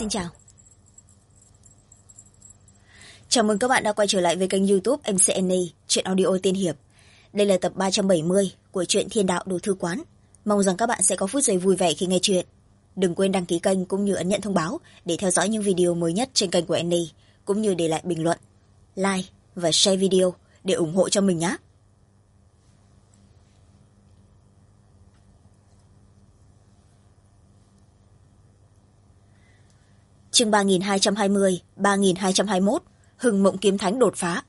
Xin chào. Chào mừng các bạn đã quay trở lại với kênh YouTube MCNA, truyện audio tiên hiệp. Đây là tập 370 của truyện Thiên Đạo Đồ Thư Quán. Mong rằng các bạn sẽ có phút giây vui vẻ khi nghe truyện. Đừng quên đăng ký kênh cũng như ấn nhận thông báo để theo dõi những video mới nhất trên kênh của Annie, cũng như để lại bình luận, like và share video để ủng hộ cho mình nhé. Chương 3220, 3221, Hừng Mộng Kiếm Thánh đột phá.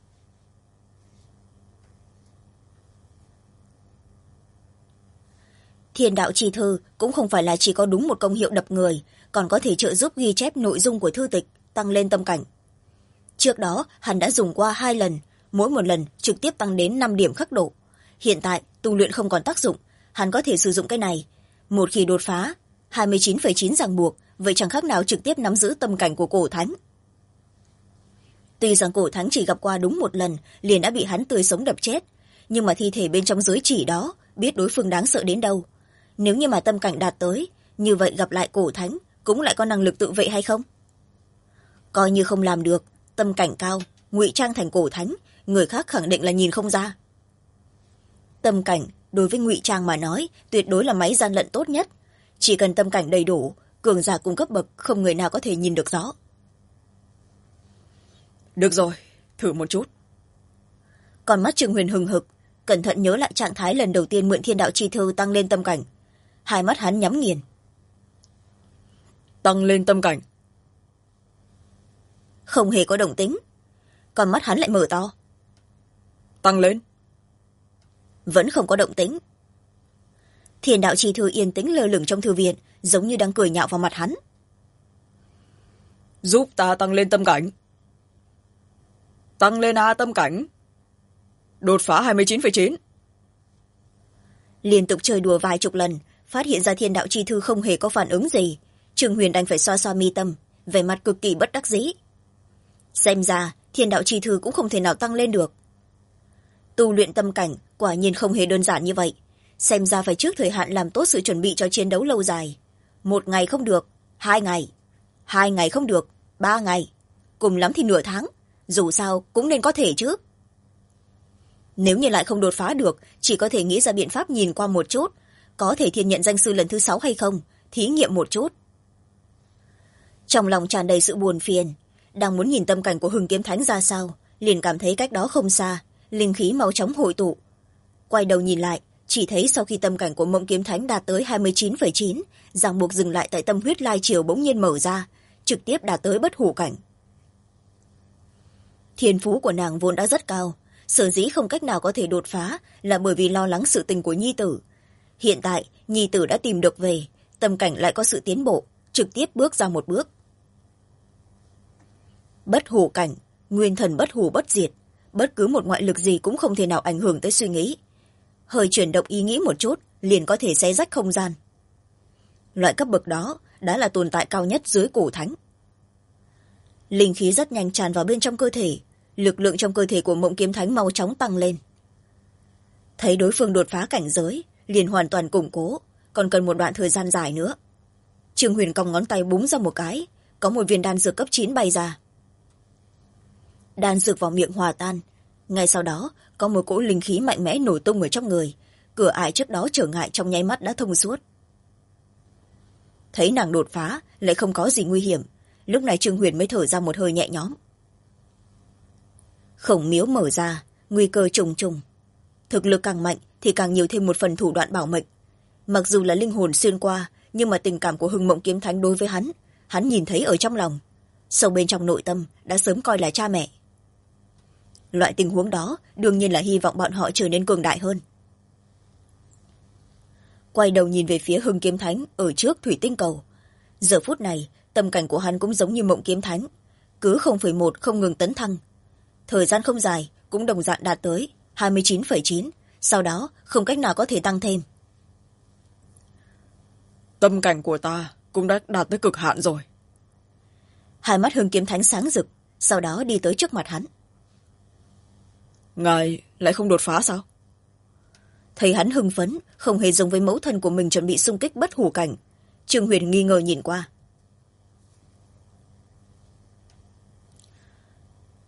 Thiên đạo chi thư cũng không phải là chỉ có đúng một công hiệu đập người, còn có thể trợ giúp ghi chép nội dung của thư tịch, tăng lên tâm cảnh. Trước đó hắn đã dùng qua 2 lần, mỗi một lần trực tiếp tăng đến 5 điểm khắc độ. Hiện tại tu luyện không còn tác dụng, hắn có thể sử dụng cái này. Một khi đột phá 29,9 ràng buộc, vậy chẳng khác nào trực tiếp nắm giữ tâm cảnh của cổ thánh. Tuy rằng cổ thánh chỉ gặp qua đúng một lần liền đã bị hắn tươi sống đập chết, nhưng mà thi thể bên trong giới chỉ đó biết đối phương đáng sợ đến đâu. Nếu như mà tâm cảnh đạt tới, như vậy gặp lại cổ thánh cũng lại có năng lực tự vệ hay không? Coi như không làm được, tâm cảnh cao, ngụy trang thành cổ thánh, người khác khẳng định là nhìn không ra. Tâm cảnh đối với ngụy trang mà nói tuyệt đối là máy gian lận tốt nhất. Chỉ cần tâm cảnh đầy đủ, cường giả cùng cấp bậc không người nào có thể nhìn được rõ. Được rồi, thử một chút. Còn mắt Trương Huyền hừng hực, cẩn thận nhớ lại trạng thái lần đầu tiên mượn thiên đạo chi thư tăng lên tâm cảnh. Hai mắt hắn nhắm nghiền. Tăng lên tâm cảnh. Không hề có động tĩnh. Còn mắt hắn lại mở to. Tăng lên. Vẫn không có động tĩnh. Thiên đạo chi thư yên tĩnh lơ lửng trong thư viện, giống như đang cười nhạo vào mặt hắn. Giúp ta tăng lên tâm cảnh. Tăng lên tâm cảnh. Đột phá 29,9. Liên tục chơi đùa vài chục lần, phát hiện ra thiên đạo chi thư không hề có phản ứng gì. Trương Huyền đành phải xoa xoa mi tâm, vẻ mặt cực kỳ bất đắc dĩ. Xem ra thiên đạo chi thư cũng không thể nào tăng lên được. Tu luyện tâm cảnh quả nhiên không hề đơn giản như vậy. Xem ra phải trước thời hạn làm tốt sự chuẩn bị cho chiến đấu lâu dài. 1 ngày không được, 2 ngày. 2 ngày không được, 3 ngày. Cùng lắm thì nửa tháng. Dù sao cũng nên có thể chứ. Nếu như lại không đột phá được, chỉ có thể nghĩ ra biện pháp nhìn qua một chút. Có thể thiên nhận danh sư lần thứ 6 hay không, thí nghiệm một chút. Trong lòng tràn đầy sự buồn phiền, đang muốn nhìn tâm cảnh của Hừng Kiếm Thánh ra sao, liền cảm thấy cách đó không xa, linh khí mau chóng hội tụ. Quay đầu nhìn lại, chỉ thấy sau khi tâm cảnh của Mộng Kiếm Thánh đạt tới 29,9, ràng buộc dừng lại tại tâm huyết lai triều bỗng nhiên mở ra, trực tiếp đạt tới bất hủ cảnh. Thiên phú của nàng vốn đã rất cao, sở dĩ không cách nào có thể đột phá là bởi vì lo lắng sự tình của nhi tử. Hiện tại nhi tử đã tìm được về, tâm cảnh lại có sự tiến bộ, trực tiếp bước ra một bước. Bất hủ cảnh, nguyên thần bất hủ bất diệt, bất cứ một ngoại lực gì cũng không thể nào ảnh hưởng tới suy nghĩ. Hơi chuyển động ý nghĩ một chút liền có thể xé rách không gian. Loại cấp bậc đó đã là tồn tại cao nhất dưới cổ thánh. Linh khí rất nhanh tràn vào bên trong cơ thể, lực lượng trong cơ thể của Mộng Kiếm Thánh mau chóng tăng lên. Thấy đối phương đột phá cảnh giới liền hoàn toàn củng cố, còn cần một đoạn thời gian dài nữa. Trương Huyền cong ngón tay búng ra một cái, có một viên đan dược cấp 9 bay ra. Đan dược vào miệng hòa tan, ngay sau đó có một cỗ linh khí mạnh mẽ nổ tung ở trong người, cửa ải trước đó trở ngại trong nháy mắt đã thông suốt. Thấy nàng đột phá lại không có gì nguy hiểm, lúc này Trương Huyền mới thở ra một hơi nhẹ nhõm. Khổng miếu mở ra, nguy cơ trùng trùng. Thực lực càng mạnh thì càng nhiều thêm một phần thủ đoạn bảo mệnh. Mặc dù là linh hồn xuyên qua, nhưng mà tình cảm của Hừng Mộng Kiếm Thánh đối với hắn nhìn thấy ở trong lòng, sâu bên trong nội tâm đã sớm coi là cha mẹ. Loại tình huống đó đương nhiên là hy vọng bọn họ trở nên cường đại hơn. Quay đầu nhìn về phía Hừng Kiếm Thánh ở trước thủy tinh cầu. Giờ phút này tâm cảnh của hắn cũng giống như Mộng Kiếm Thánh, cứ 0,1 không ngừng tấn thăng. Thời gian không dài cũng đồng dạng đạt tới 29,9, sau đó không cách nào có thể tăng thêm. Tâm cảnh của ta cũng đã đạt tới cực hạn rồi. Hai mắt Hừng Kiếm Thánh sáng rực, sau đó đi tới trước mặt hắn. Ngài lại không đột phá sao? Thấy hắn hưng phấn, không hề giống với mẫu thân của mình chuẩn bị xung kích bất hủ cảnh. Trương Huyền nghi ngờ nhìn qua.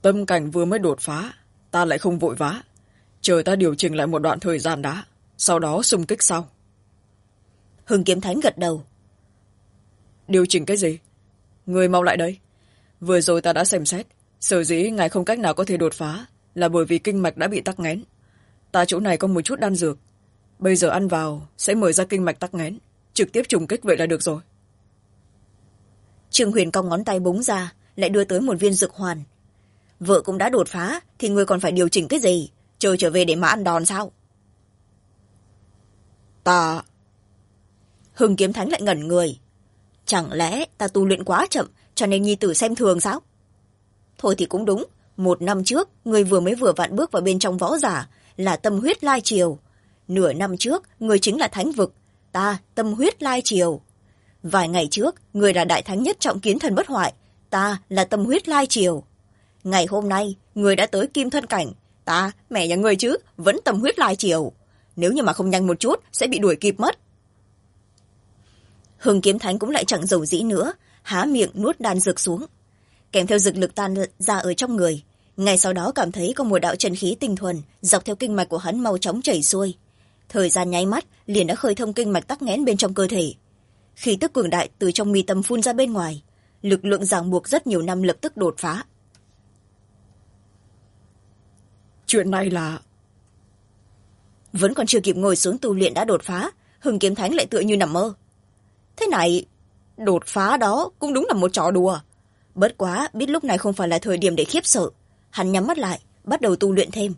Tâm cảnh vừa mới đột phá, ta lại không vội vã. Chờ ta điều chỉnh lại một đoạn thời gian đã, sau đó xung kích sau. Hưng Kiếm Thánh gật đầu. Điều chỉnh cái gì? Người mau lại đây. Vừa rồi ta đã xem xét, sở dĩ ngài không cách nào có thể đột phá là bởi vì kinh mạch đã bị tắc nghẽn. Ta chỗ này có một chút đan dược, bây giờ ăn vào sẽ mở ra kinh mạch tắc nghẽn, trực tiếp trùng kích vậy là được rồi. Trương Huyền cong ngón tay búng ra, lại đưa tới một viên dược hoàn. Vợ cũng đã đột phá thì ngươi còn phải điều chỉnh cái gì? Chờ trở về để mà ăn đòn sao? Ta... Hưng Kiếm Thánh lại ngẩn người. Chẳng lẽ ta tu luyện quá chậm cho nên nhi tử xem thường sao? Thôi thì cũng đúng, 1 năm trước ngươi vừa vặn bước vào bên trong võ giả là tâm huyết lai triều. Nửa năm trước ngươi chính là thánh vực, ta tâm huyết lai triều. Vài ngày trước ngươi là đại thánh nhất trọng kiến thần bất hoại, ta là tâm huyết lai triều. Ngày hôm nay ngươi đã tới kim thân cảnh, ta mẹ nhà ngươi chứ vẫn tâm huyết lai triều. Nếu như mà không nhanh một chút sẽ bị đuổi kịp mất. Hưng Kiếm Thánh cũng lại chẳng dầu dĩ nữa, há miệng nuốt đan dược xuống, kèm theo dược lực tan ra ở trong người. Ngay sau đó cảm thấy có một đạo chân khí tinh thuần dọc theo kinh mạch của hắn mau chóng chảy xuôi. Thời gian nháy mắt liền đã khơi thông kinh mạch tắc nghẽn bên trong cơ thể. Khí tức cường đại từ trong mi tâm phun ra bên ngoài, lực lượng ràng buộc rất nhiều năm lập tức đột phá. Chuyện này là... Vẫn còn chưa kịp ngồi xuống tu luyện đã đột phá, Hưng Kiếm Thánh lại tựa như nằm mơ. Thế này, đột phá đó cũng đúng là một trò đùa. Bất quá biết lúc này không phải là thời điểm để khiếp sợ, hắn nhắm mắt lại bắt đầu tu luyện thêm.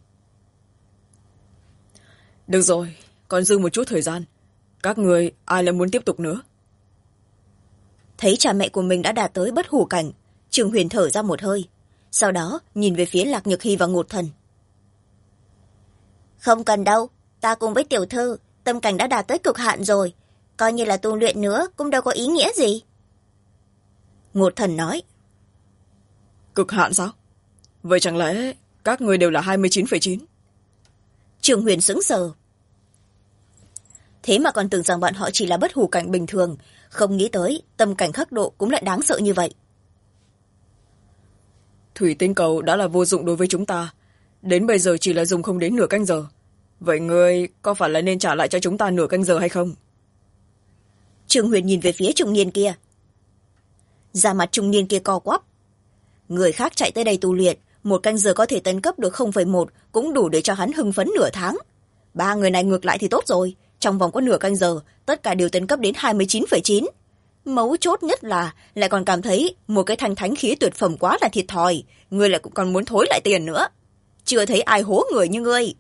Được rồi, còn dư một chút thời gian, các người ai lại muốn tiếp tục nữa? Thấy cha mẹ của mình đã đạt tới bất hủ cảnh, Trương Huyền thở ra một hơi, sau đó nhìn về phía Lạc Nhược Hy và Ngột Thần. Không cần đâu, ta cùng với tiểu thư tâm cảnh đã đạt tới cực hạn rồi, coi như là tu luyện nữa cũng đâu có ý nghĩa gì. Ngột Thần nói. Cực hạn sao? Vậy chẳng lẽ các người đều là 29,9? Trương Huyền sững sờ. Thế mà còn tưởng rằng bọn họ chỉ là bất hủ cảnh bình thường, không nghĩ tới tâm cảnh khắc độ cũng lại đáng sợ như vậy. Thủy tinh cầu đã là vô dụng đối với chúng ta, đến bây giờ chỉ là dùng không đến nửa canh giờ. Vậy ngươi có phải là nên trả lại cho chúng ta nửa canh giờ hay không? Trương Huyền nhìn về phía trung niên kia. Da mặt trung niên kia co quắp. Người khác chạy tới đây tu luyện, 1 canh giờ có thể tấn cấp được 0,1 cũng đủ để cho hắn hưng phấn nửa tháng. 3 người này ngược lại thì tốt rồi, trong vòng có nửa canh giờ tất cả đều tấn cấp đến 29,9. Mấu chốt nhất là lại còn cảm thấy một cái thanh thánh khí tuyệt phẩm quá là thiệt thòi, ngươi lại cũng còn muốn thối lại tiền nữa. Chưa thấy ai hố người như ngươi.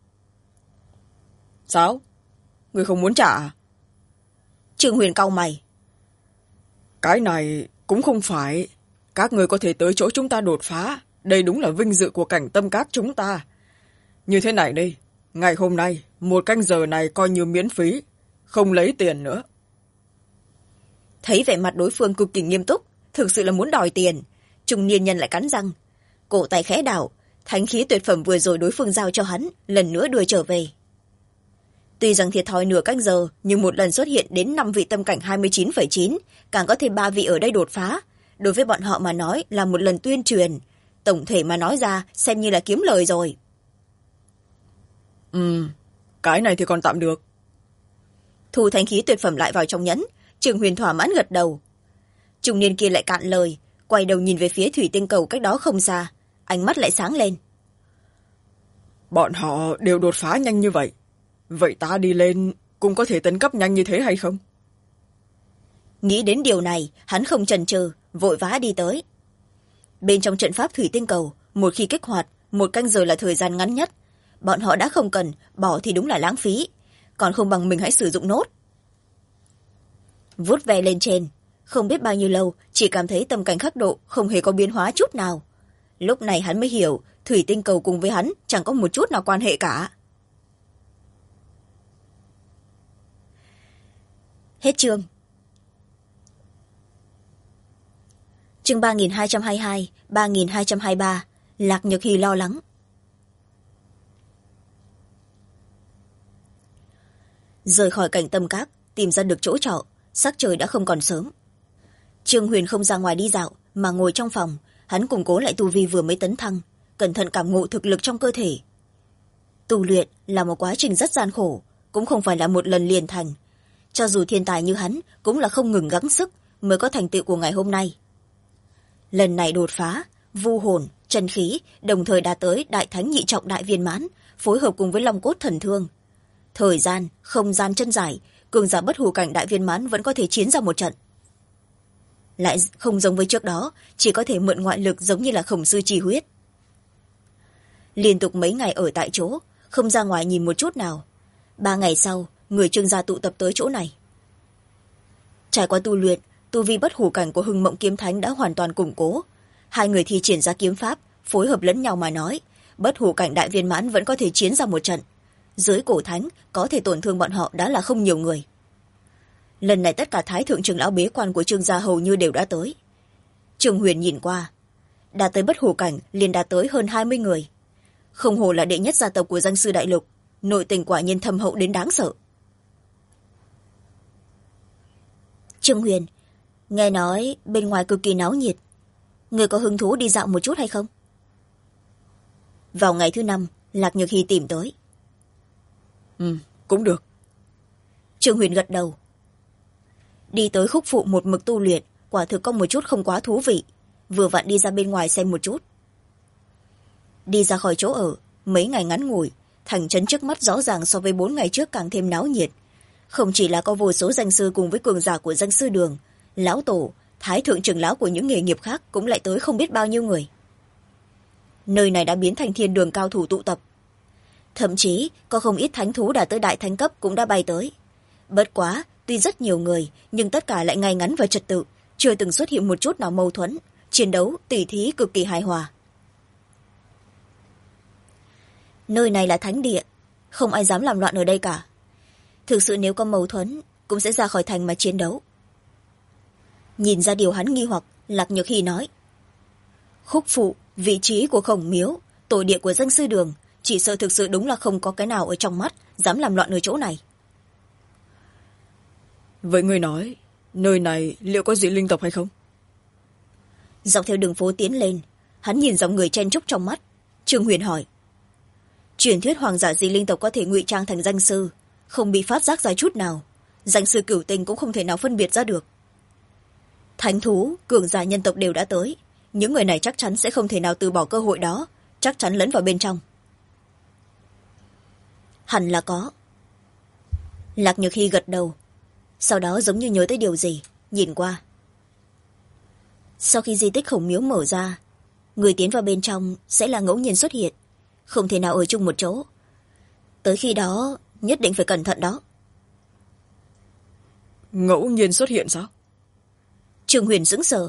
Sao? Ngươi không muốn trả à? Trương Huyền cau mày. Cái này cũng không phải. Các người có thể tới chỗ chúng ta đột phá, đây đúng là vinh dự của cảnh tâm các chúng ta. Như thế này đi, ngày hôm nay 1 canh giờ này coi như miễn phí, không lấy tiền nữa. Thấy vẻ mặt đối phương cực kỳ nghiêm túc, thực sự là muốn đòi tiền, trung niên nhân lại cắn răng, cổ tay khẽ đảo, thánh khí tuyệt phẩm vừa rồi đối phương giao cho hắn lần nữa đưa trở về. Tuy rằng thiệt thòi nửa canh giờ, nhưng một lần xuất hiện đến 5 vị tâm cảnh 29,9, càng có thêm 3 vị ở đây đột phá, đối với bọn họ mà nói là một lần tuyên truyền, tổng thể mà nói ra xem như là kiếm lời rồi. Cái này thì còn tạm được. Thu thánh khí tuyệt phẩm lại vào trong nhẫn, Trương Huyền thỏa mãn gật đầu. Trung niên kia lại cạn lời, quay đầu nhìn về phía thủy tinh cầu cách đó không xa, ánh mắt lại sáng lên. Bọn họ đều đột phá nhanh như vậy, vậy ta đi lên cũng có thể tấn cấp nhanh như thế hay không? Nghĩ đến điều này, hắn không chần chừ, vội vã đi tới. Bên trong trận pháp thủy tinh cầu, một khi kích hoạt, 1 canh giờ là thời gian ngắn nhất. Bọn họ đã không cần, bỏ thì đúng là lãng phí, còn không bằng mình hãy sử dụng nốt. Vuốt ve lên trên, không biết bao nhiêu lâu, chỉ cảm thấy tâm cảnh khắc độ không hề có biến hóa chút nào. Lúc này hắn mới hiểu, thủy tinh cầu cùng với hắn chẳng có một chút nào quan hệ cả. Hết chương. Chương 3222, 3223, Lạc Nhược Hy lo lắng. Rời khỏi cảnh tâm các, tìm ra được chỗ trọ, sắc trời đã không còn sớm. Trương Huyền không ra ngoài đi dạo, mà ngồi trong phòng, hắn củng cố lại tu vi vừa mới tấn thăng, cẩn thận cảm ngộ thực lực trong cơ thể. Tu luyện là một quá trình rất gian khổ, cũng không phải là một lần liền thành. Cho dù thiên tài như hắn cũng là không ngừng gắng sức mới có thành tựu của ngày hôm nay. Lần này đột phá, vu hồn, chân khí đồng thời đạt tới đại thánh nhị trọng đại viên mãn, phối hợp cùng với long cốt thần thương. Thời gian, không gian chân dài, cường giả bất hủ cảnh đại viên mãn vẫn có thể chiến ra một trận. Lại không giống với trước đó, chỉ có thể mượn ngoại lực giống như là khổng sư chi huyết. Liên tục mấy ngày ở tại chỗ, không ra ngoài nhìn một chút nào. 3 ngày sau, người Trương gia tụ tập tới chỗ này. Trải qua tu luyện, tu vi bất hủ cảnh của Hưng Mộng Kiếm Thánh đã hoàn toàn củng cố. Hai người thi triển ra kiếm pháp, phối hợp lẫn nhau mà nói, bất hủ cảnh đại viên mãn vẫn có thể chiến ra một trận. Dưới cổ thánh, có thể tổn thương bọn họ đã là không nhiều người. Lần này tất cả thái thượng trưởng lão bế quan của Trương gia hầu như đều đã tới. Trương Huyền nhìn qua, đạt tới bất hủ cảnh liền đạt tới hơn 20 người. Không hồ là đệ nhất gia tộc của danh sư đại lục, nội tình quả nhiên thâm hậu đến đáng sợ. Trương Huyền, nghe nói bên ngoài cực kỳ náo nhiệt, người có hứng thú đi dạo một chút hay không? Vào ngày thứ 5, Lạc Nhược Hy tìm tới. Cũng được. Trương Huyền gật đầu. Đi tới khúc phụ một mực tu luyện, quả thực có một chút không quá thú vị, vừa vặn đi ra bên ngoài xem một chút. Đi ra khỏi chỗ ở, mấy ngày ngắn ngủi, thành trấn trước mắt rõ ràng so với 4 ngày trước càng thêm náo nhiệt. Không chỉ là có vô số danh sư cùng với cường giả của danh sư đường, lão tổ, thái thượng trưởng lão của những nghề nghiệp khác cũng lại tới không biết bao nhiêu người. Nơi này đã biến thành thiên đường cao thủ tụ tập. Thậm chí có không ít thánh thú đã tới đại thánh cấp cũng đã bay tới. Bất quá, tuy rất nhiều người, nhưng tất cả lại ngay ngắn và trật tự, chưa từng xuất hiện một chút nào mâu thuẫn, chiến đấu, tỉ thí cực kỳ hài hòa. Nơi này là thánh địa, không ai dám làm loạn ở đây cả. Thực sự nếu có mâu thuẫn, cũng sẽ ra khỏi thành mà chiến đấu. Nhìn ra điều hắn nghi hoặc, Lạc Nhược Hy nói. Khúc phụ, vị trí của Khổng Miếu, tổ địa của danh sư đường, chỉ sợ thực sự đúng là không có cái nào ở trong mắt, dám làm loạn ở chỗ này. Vậy người nói, nơi này liệu có dị linh tộc hay không? Dọc theo đường phố tiến lên, hắn nhìn dòng người chen chúc trong mắt. Trương Huyền hỏi. Truyền thuyết hoàng giả dị linh tộc có thể ngụy trang thành danh sư, không bị phát giác ra chút nào. Danh sư cửu tình cũng không thể nào phân biệt ra được. Thánh thú, cường giả nhân tộc đều đã tới. Những người này chắc chắn sẽ không thể nào từ bỏ cơ hội đó, chắc chắn lẫn vào bên trong. Hẳn là có. Lạc Nhược Hy gật đầu, sau đó giống như nhớ tới điều gì, nhìn qua. Sau khi di tích Khổng Miếu mở ra, người tiến vào bên trong sẽ là ngẫu nhiên xuất hiện, không thể nào ở chung một chỗ. Tới khi đó nhất định phải cẩn thận đó. Ngẫu nhiên xuất hiện sao? Trương Huyền sững sờ.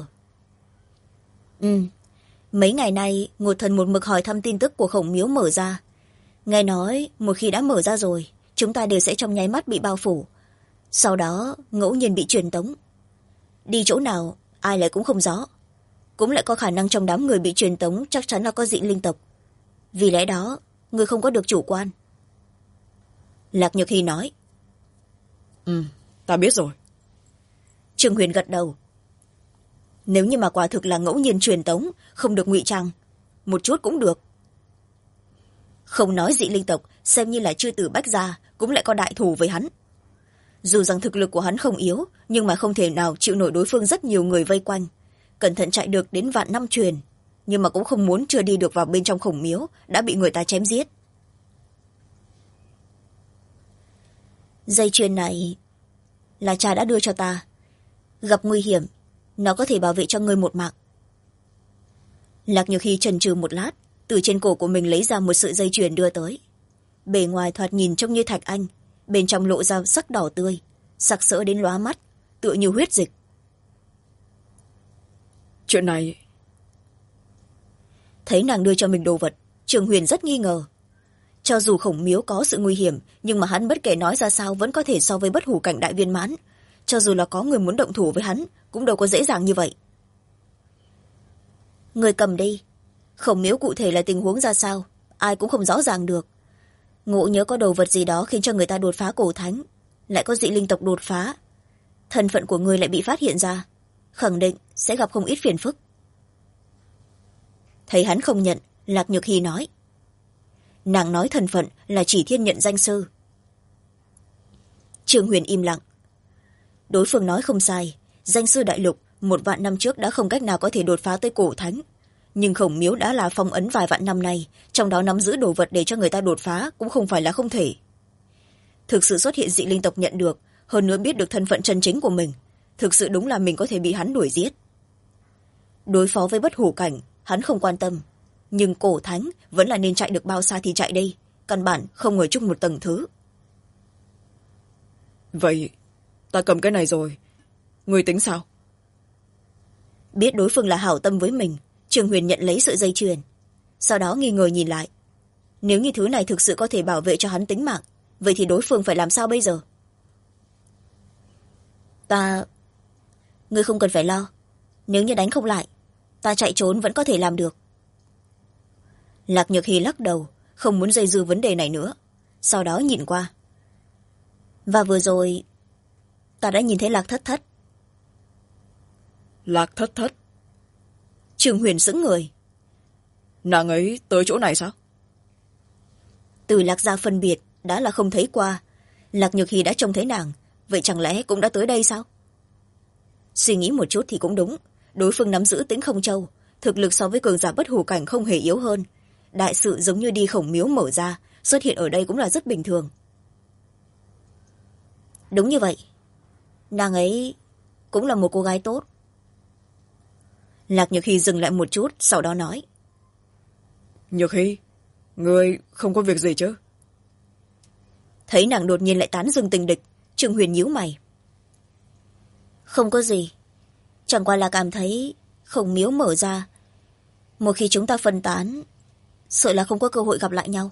Mấy ngày nay Ngột Thần một mực hỏi thăm tin tức của Khổng Miếu mở ra. Nghe nói một khi đã mở ra rồi, chúng ta đều sẽ trong nháy mắt bị bao phủ, sau đó ngẫu nhiên bị truyền tống. Đi chỗ nào ai lại cũng không rõ, cũng lại có khả năng trong đám người bị truyền tống chắc chắn là có dị linh tộc. Vì lẽ đó người không có được chủ quan. Lạc Nhược Hy nói. Ta biết rồi. Trương Huyền gật đầu. Nếu như mà quả thực là ngẫu nhiên truyền tống, không được ngụy trang một chút cũng được. Không nói dị linh tộc, xem như là chư tử Bách gia cũng lại có đại thù với hắn. Dù rằng thực lực của hắn không yếu, nhưng mà không thể nào chịu nổi đối phương rất nhiều người vây quanh. Cẩn thận chạy được đến vạn năm truyền, nhưng mà cũng không muốn chưa đi được vào bên trong Khổng Miếu đã bị người ta chém giết. Dây chuyền này là cha đã đưa cho ta, gặp nguy hiểm nó có thể bảo vệ cho ngươi một mạng. Lạc Nhược Hy chần chừ một lát, từ trên cổ của mình lấy ra một sợi dây chuyền đưa tới. Bề ngoài thoạt nhìn trông như thạch anh, bên trong lộ ra sắc đỏ tươi, sặc sỡ đến lóa mắt, tựa như huyết dịch. Chuyện này... Thấy nàng đưa cho mình đồ vật, Trương Huyền rất nghi ngờ. Cho dù Khổng Miếu có sự nguy hiểm, nhưng mà hắn bất kể nói ra sao vẫn có thể so với bất hủ cảnh đại viên mãn. Cho dù là có người muốn động thủ với hắn, cũng đâu có dễ dàng như vậy. Người cầm đi. Khổng Miếu cụ thể là tình huống ra sao, ai cũng không rõ ràng được. Ngộ nhớ có đồ vật gì đó khiến cho người ta đột phá cổ thánh, lại có dị linh tộc đột phá. Thân phận của người lại bị phát hiện ra, khẳng định sẽ gặp không ít phiền phức. thấy hắn không nhận, Lạc Nhược Hy nói. Nàng nói thân phận là Chỉ Thiên nhận danh sư. Trương Huyền im lặng. Đối phương nói không sai, danh sư đại lục 1.000 năm trước đã không cách nào có thể đột phá tới cổ thánh, nhưng Khổng Miếu đã là phong ấn vài vạn năm nay, trong đó nắm giữ đồ vật để cho người ta đột phá cũng không phải là không thể. Thực sự xuất hiện dị linh tộc nhận được, hơn nữa biết được thân phận chân chính của mình, thực sự đúng là mình có thể bị hắn đuổi giết. Đối phó với bất hủ cảnh hắn không quan tâm, nhưng cổ thánh vẫn là nên chạy được bao xa thì chạy đây, căn bản không ở chung một tầng thứ. Vậy ta cầm cái này rồi, người tính sao? Biết đối phương là hảo tâm với mình, Trương Huyền nhận lấy sợi dây chuyền, sau đó nghi ngờ nhìn lại. Nếu như thứ này thực sự có thể bảo vệ cho hắn tính mạng, vậy thì đối phương phải làm sao bây giờ? Ngươi không cần phải lo, nếu như đánh không lại, ta chạy trốn vẫn có thể làm được. Lạc Nhược Hy lắc đầu, không muốn dây dưa vấn đề này nữa, sau đó nhìn qua. Và vừa rồi ta đã nhìn thấy Lạc Thất Thất. Lạc Thất Thất? Trương Huyền sững người. Nàng ấy tới chỗ này sao? Từ Lạc gia phân biệt đã là không thấy qua, Lạc Nhược Hy đã trông thấy nàng, vậy chẳng lẽ cũng đã tới đây sao? Suy nghĩ một chút thì cũng đúng, đối phương nắm giữ Tĩnh Không Châu, thực lực so với cường giả bất hủ cảnh không hề yếu hơn. Đại sự giống như đi Khổng Miếu mở ra, xuất hiện ở đây cũng là rất bình thường. Đúng như vậy, nàng ấy cũng là một cô gái tốt. Lạc Nhược Hy dừng lại một chút, sau đó nói. Nhược Hy, ngươi không có việc gì chứ? Thấy nàng đột nhiên lại tán dương tình địch, Trương Huyền nhíu mày. Không có gì, chẳng qua là cảm thấy Khổng Miếu mở ra, một khi chúng ta phân tán, sợ là không có cơ hội gặp lại nhau.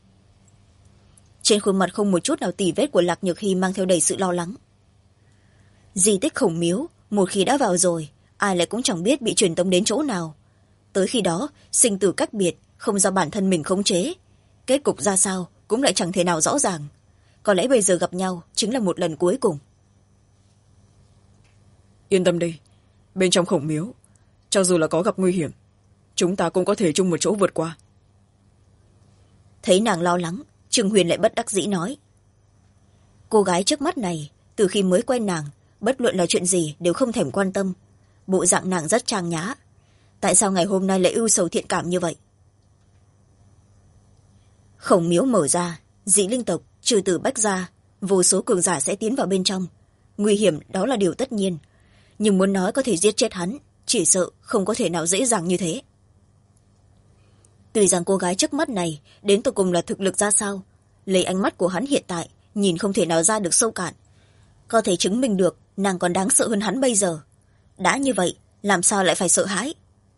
Trên khuôn mặt không một chút nào tì vết của Lạc Nhược Hy mang theo đầy sự lo lắng. Di tích Khổng Miếu một khi đã vào rồi, ai lại cũng chẳng biết bị truyền tống đến chỗ nào. Tới khi đó sinh tử cách biệt, không do bản thân mình khống chế, kết cục ra sao cũng lại chẳng thể nào rõ ràng. Có lẽ bây giờ gặp nhau chính là một lần cuối cùng. Yên tâm đi, bên trong Khổng Miếu, cho dù là có gặp nguy hiểm, chúng ta cũng có thể chung một chỗ vượt qua. Thấy nàng lo lắng, Trương Huyền lại bất đắc dĩ nói. Cô gái trước mắt này, từ khi mới quen nàng, bất luận là chuyện gì đều không thèm quan tâm. Bộ dạng nàng rất trang nhã. Tại sao ngày hôm nay lại ưu sầu thiện cảm như vậy? Khổng Miếu mở ra, dị linh tộc, trừ tử bách gia, vô số cường giả sẽ tiến vào bên trong. Nguy hiểm đó là điều tất nhiên. Nhưng muốn nói có thể giết chết hắn, chỉ sợ không có thể nào dễ dàng như thế. Tuy rằng cô gái trước mắt này đến tột cùng là thực lực ra sao, lấy ánh mắt của hắn hiện tại, nhìn không thể nào ra được sâu cạn. Có thể chứng minh được nàng còn đáng sợ hơn hắn bây giờ. Đã như vậy, làm sao lại phải sợ hãi?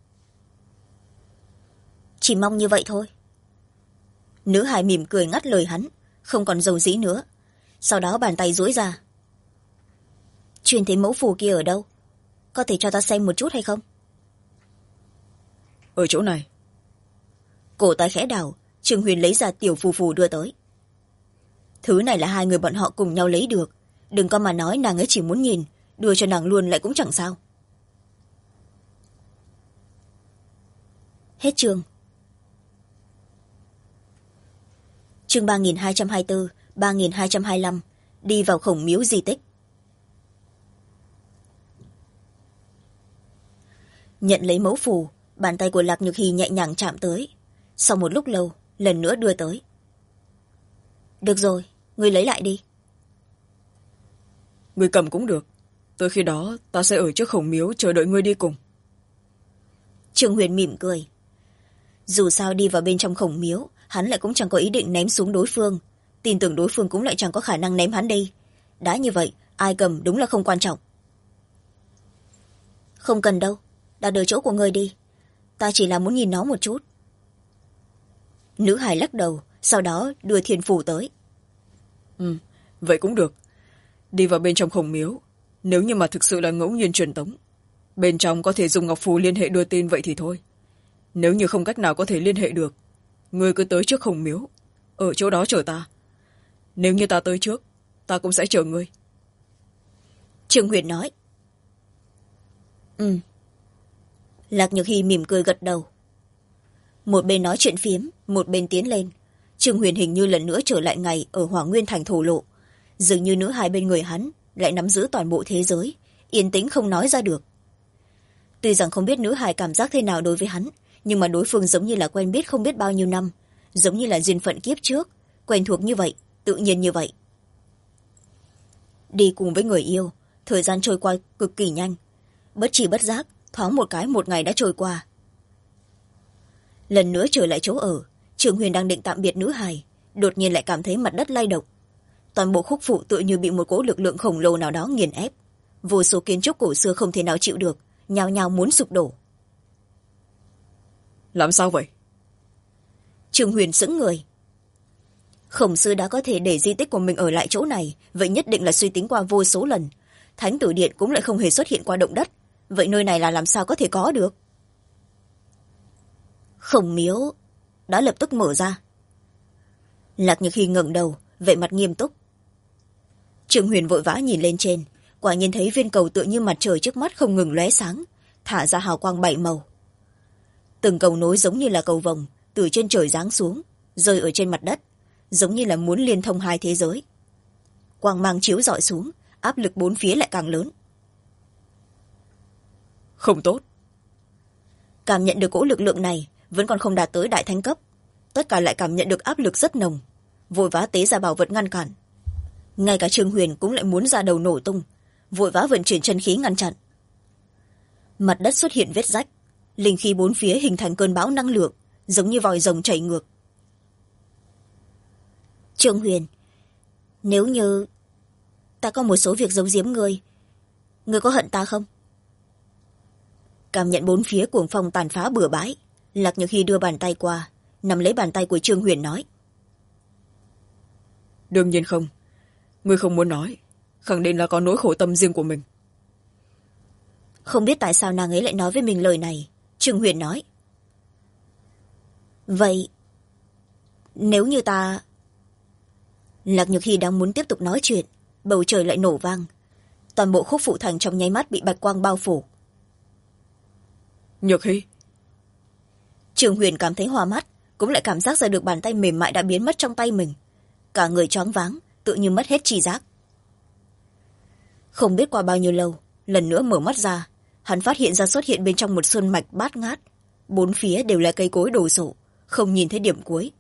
Chỉ mong như vậy thôi. Nữ hài mỉm cười ngắt lời hắn, không còn dầu dĩ nữa. Sau đó bàn tay duỗi ra. Truyền thế mẫu phù kia ở đâu? Có thể cho ta xem một chút hay không? Ở chỗ này. Cổ tay khẽ đảo, Trương Huyền lấy ra tiểu phù phù đưa tới. Thứ này là hai người bọn họ cùng nhau lấy được. Đừng có mà nói nàng ấy chỉ muốn nhìn, đưa cho nàng luôn lại cũng chẳng sao. Hết chương. Chương 3224, 3225, đi vào Khổng Miếu di tích. Nhận lấy mẫu phù, bàn tay của Lạc Nhược Hy nhẹ nhàng chạm tới. Sau một lúc lâu, lần nữa đưa tới. Được rồi, ngươi lấy lại đi. Ngươi cầm cũng được. Tới khi đó, ta sẽ ở trước Khổng Miếu chờ đợi ngươi đi cùng. Trương Huyền mỉm cười. Dù sao đi vào bên trong Khổng Miếu, hắn lại cũng chẳng có ý định ném xuống đối phương. Tin tưởng đối phương cũng lại chẳng có khả năng ném hắn đi. Đã như vậy, ai cầm đúng là không quan trọng. Không cần đâu, đặt ở chỗ của ngươi đi. Ta chỉ là muốn nhìn nó một chút. Nữ hài lắc đầu, sau đó đưa thiên phù tới. Vậy cũng được. Đi vào bên trong Khổng Miếu, nếu như mà thực sự là ngẫu nhiên truyền tống, bên trong có thể dùng ngọc phù liên hệ đưa tin vậy thì thôi. Nếu như không cách nào có thể liên hệ được, ngươi cứ tới trước Khổng Miếu, ở chỗ đó chờ ta. Nếu như ta tới trước, ta cũng sẽ chờ ngươi. Trương Huyền nói. Lạc Nhược Hy mỉm cười gật đầu. một bên nói chuyện phiếm một bên tiến lên. Trương Huyền hình như lần nữa trở lại ngày ở Hỏa Nguyên Thành thổ lộ, dường như nữ hài bên người hắn lại nắm giữ toàn bộ thế giới, yên tĩnh không nói ra được. Tuy rằng không biết nữ hài cảm giác thế nào đối với hắn, nhưng mà đối phương giống như là quen biết không biết bao nhiêu năm, giống như là duyên phận kiếp trước, quen thuộc như vậy, tự nhiên như vậy. Đi cùng với người yêu, thời gian trôi qua cực kỳ nhanh, bất tri bất giác thoáng một cái một ngày đã trôi qua. Lần nữa trở lại chỗ ở, Trường Huyền đang định tạm biệt nữ hài, đột nhiên lại cảm thấy mặt đất lay động. Toàn bộ khúc phụ tựa như bị một cỗ lực lượng khổng lồ nào đó nghiền ép, vô số kiến trúc cổ xưa không thể nào chịu được, nhao nhao muốn sụp đổ. Làm sao vậy? Trường Huyền sững người. Khổng sư đã có thể để di tích của mình ở lại chỗ này, vậy nhất định là suy tính qua vô số lần. Thánh tử điện cũng lại không hề xuất hiện qua động đất, vậy nơi này là làm sao có thể có được? Khổng miếu đã lập tức mở ra. Lạc Nhược Hy ngẩng đầu, vẻ mặt nghiêm túc. Trường Huyền vội vã nhìn lên trên, quả nhiên thấy viên cầu tựa như mặt trời trước mắt không ngừng lóe sáng, thả ra hào quang 7 màu. Từng cầu nối giống như là cầu vồng từ trên trời giáng xuống, rơi ở trên mặt đất, giống như là muốn liên thông hai thế giới. Quang mang chiếu rọi xuống, áp lực bốn phía lại càng lớn. Không tốt. Cảm nhận được cỗ lực lượng này vẫn còn không đạt tới đại thánh cấp, tất cả lại cảm nhận được áp lực rất nồng, vội vã tế ra bảo vật ngăn cản. Ngay cả Trương Huyền cũng lại muốn ra đầu nổ tung, vội vã vận chuyển chân khí ngăn chặn. Mặt đất xuất hiện vết rách, linh khí bốn phía hình thành cơn bão năng lượng, giống như vòi rồng chảy ngược. Trương Huyền, nếu như ta có một số việc giấu giếm ngươi có hận ta không? Cảm nhận bốn phía cuồng phong tàn phá bừa bãi, Lạc Nhược Hy đưa bàn tay qua, nắm lấy bàn tay của Trương Huyền nói. Đương nhiên không. Ngươi không muốn nói, khẳng định là có nỗi khổ tâm riêng của mình. Không biết tại sao nàng ấy lại nói với mình lời này, Trương Huyền nói. Vậy, nếu như ta... Lạc Nhược Hy đang muốn tiếp tục nói chuyện, bầu trời lại nổ vang. Toàn bộ khúc phụ thành trong nháy mắt bị bạch quang bao phủ. Nhược Hy. Trương Huyền cảm thấy hoa mắt, cũng lại cảm giác ra được bàn tay mềm mại đã biến mất trong tay mình. Cả người choáng váng, tự như mất hết tri giác. Không biết qua bao nhiêu lâu, lần nữa mở mắt ra, hắn phát hiện ra xuất hiện bên trong một sơn mạch bát ngát. Bốn phía đều là cây cối đổ sộ, không nhìn thấy điểm cuối.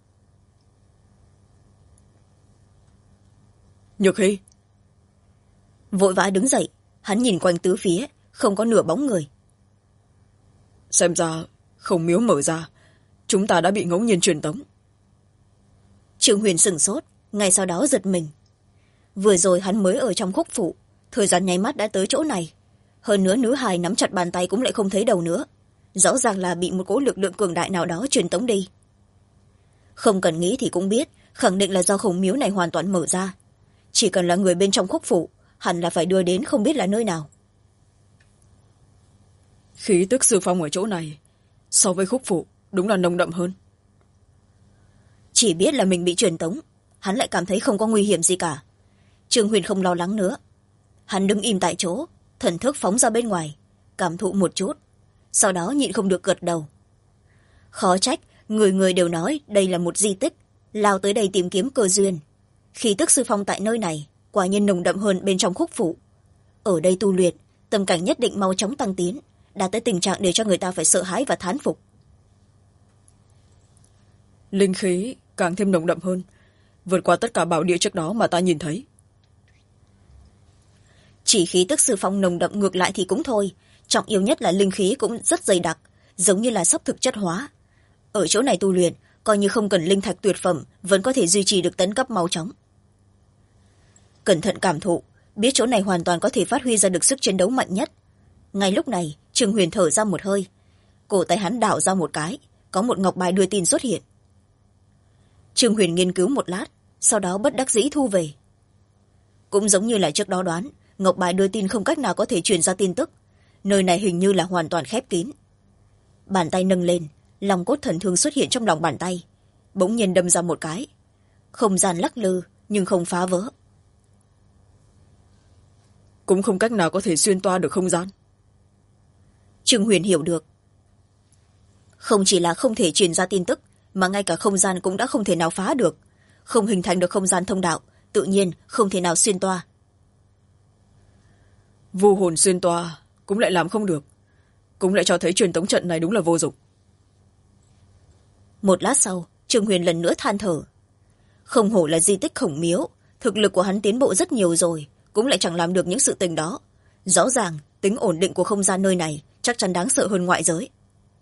Nhược Hy. Vội vã đứng dậy, hắn nhìn quanh tứ phía, không có nửa bóng người. Xem ra, không miếu mở ra, chúng ta đã bị ngẫu nhiên truyền tống. Trương Huyền sửng sốt, ngay sau đó giật mình. Vừa rồi hắn mới ở trong khúc phụ, thời gian nháy mắt đã tới chỗ này. Hơn nữa nữ hài nắm chặt bàn tay cũng lại không thấy đầu nữa. Rõ ràng là bị một cỗ lực lượng cường đại nào đó truyền tống đi. Không cần nghĩ thì cũng biết, khẳng định là do khổng miếu này hoàn toàn mở ra. Chỉ cần là người bên trong khúc phụ, hẳn là phải đưa đến không biết là nơi nào. Khí tức sư phong ở chỗ này, so với khúc phụ, đúng là nồng đậm hơn. Chỉ biết là mình bị truyền tống, hắn lại cảm thấy không có nguy hiểm gì cả. Trương Huyền không lo lắng nữa. Hắn đứng im tại chỗ, thần thức phóng ra bên ngoài, cảm thụ một chút, sau đó nhịn không được gật đầu. Khó trách, người người đều nói đây là một di tích, lao tới đây tìm kiếm cơ duyên. Khí tức sư phong tại nơi này, quả nhiên nồng đậm hơn bên trong khúc phụ. Ở đây tu luyện, tâm cảnh nhất định mau chóng tăng tiến, đạt tới tình trạng để cho người ta phải sợ hãi và thán phục. Linh khí càng thêm nồng đậm hơn, vượt qua tất cả bảo địa trước đó mà ta nhìn thấy. Chỉ khí tức sư phong nồng đậm ngược lại thì cũng thôi, trọng yếu nhất là linh khí cũng rất dày đặc, giống như là sắp thực chất hóa. Ở chỗ này tu luyện, coi như không cần linh thạch tuyệt phẩm, vẫn có thể duy trì được tấn cấp mau chóng. Cẩn thận cảm thụ, biết chỗ này hoàn toàn có thể phát huy ra được sức chiến đấu mạnh nhất. Ngay lúc này, Trương Huyền thở ra một hơi, cổ tay hắn đảo ra một cái, có một ngọc bài đưa tin xuất hiện. Trương Huyền nghiên cứu một lát, sau đó bất đắc dĩ thu về. Cũng giống như là trước đó đoán, ngọc bài đưa tin không cách nào có thể truyền ra tin tức, nơi này hình như là hoàn toàn khép kín. Bàn tay nâng lên, lòng cốt thần thương xuất hiện trong lòng bàn tay, bỗng nhiên đâm ra một cái. Không gian lắc lư nhưng không phá vỡ. Cũng không cách nào có thể xuyên toa được không gian. Trương Huyền hiểu được. Không chỉ là không thể truyền ra tin tức, mà ngay cả không gian cũng đã không thể nào phá được. Không hình thành được không gian thông đạo, tự nhiên không thể nào xuyên toa. Vô hồn xuyên toa cũng lại làm không được, cũng lại cho thấy truyền tống trận này đúng là vô dụng. Một lát sau, Trương Huyền lần nữa than thở. Không hổ là di tích Khổng Miếu, thực lực của hắn tiến bộ rất nhiều rồi, cũng lại chẳng làm được những sự tình đó. Rõ ràng tính ổn định của không gian nơi này chắc chắn đáng sợ hơn ngoại giới.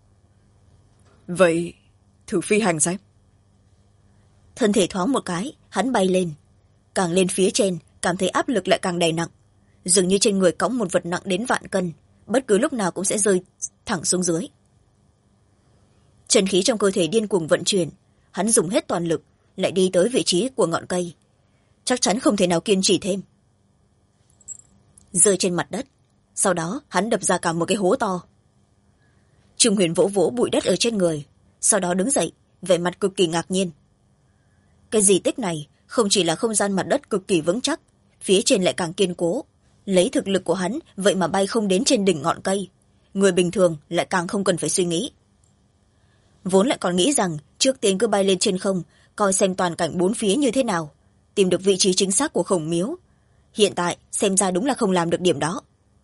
Vậy thử phi hành xem. Thân thể thoáng một cái, hắn bay lên. Càng lên phía trên, cảm thấy áp lực lại càng đè nặng, dường như trên người cõng một vật nặng đến vạn cân, bất cứ lúc nào cũng sẽ rơi thẳng xuống dưới. Chân khí trong cơ thể điên cuồng vận chuyển, hắn dùng hết toàn lực, lại đi tới vị trí của ngọn cây. Chắc chắn không thể nào kiên trì thêm. Rơi trên mặt đất, sau đó hắn đập ra cả một cái hố to. Trương Huyền vỗ vỗ bụi đất ở trên người, sau đó đứng dậy, vẻ mặt cực kỳ ngạc nhiên. Cái di tích này không chỉ là không gian mặt đất cực kỳ vững chắc, phía trên lại càng kiên cố. Lấy thực lực của hắn vậy mà bay không đến trên đỉnh ngọn cây, người bình thường lại càng không cần phải suy nghĩ. Vốn lại còn nghĩ rằng trước tiên cứ bay lên trên không, coi xem toàn cảnh bốn phía như thế nào, tìm được vị trí chính xác của Khổng Miếu. Hiện tại xem ra đúng là không làm được điểm đó.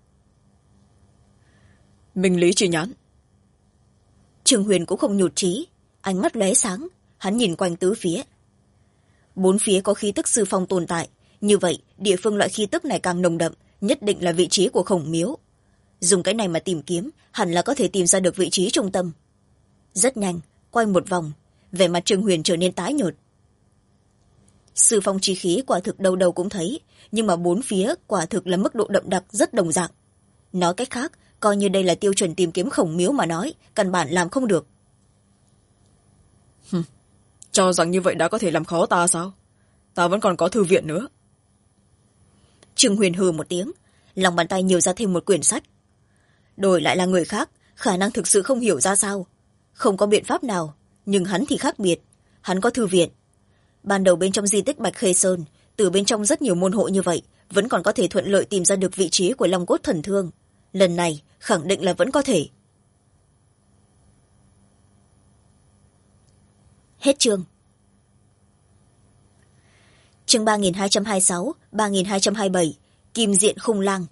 Minh lý chi nhãn. Trương Huyền cũng không nhụt chí, ánh mắt lóe sáng, hắn nhìn quanh tứ phía. Bốn phía có khí tức sư phong tồn tại, như vậy địa phương loại khí tức này càng nồng đậm, nhất định là vị trí của Khổng Miếu. Dùng cái này mà tìm kiếm, hẳn là có thể tìm ra được vị trí trung tâm. Rất nhanh, quay một vòng, vẻ mặt Trương Huyền trở nên tái nhợt. Sư phong chi khí quả thực đâu đâu cũng thấy, nhưng mà bốn phía quả thực là mức độ đậm đặc rất đồng dạng. Nói cách khác, coi như đây là tiêu chuẩn tìm kiếm Khổng Miếu mà nói, căn bản làm không được. Cho rằng như vậy đã có thể làm khó ta sao? Ta vẫn còn có thư viện nữa. Trương Huyền hừ một tiếng, lòng bàn tay nhiều ra thêm một quyển sách. Đổi lại là người khác, khả năng thực sự không hiểu ra sao. Không có biện pháp nào, nhưng hắn thì khác biệt. Hắn có thư viện. Ban đầu bên trong di tích Bạch Khê Sơn, từ bên trong rất nhiều môn hộ như vậy, vẫn còn có thể thuận lợi tìm ra được vị trí của Long Cốt Thần Thương. Lần này, khẳng định là vẫn có thể. Hết chương. Chương 3226, 3227, Kim Diện Khung Lang.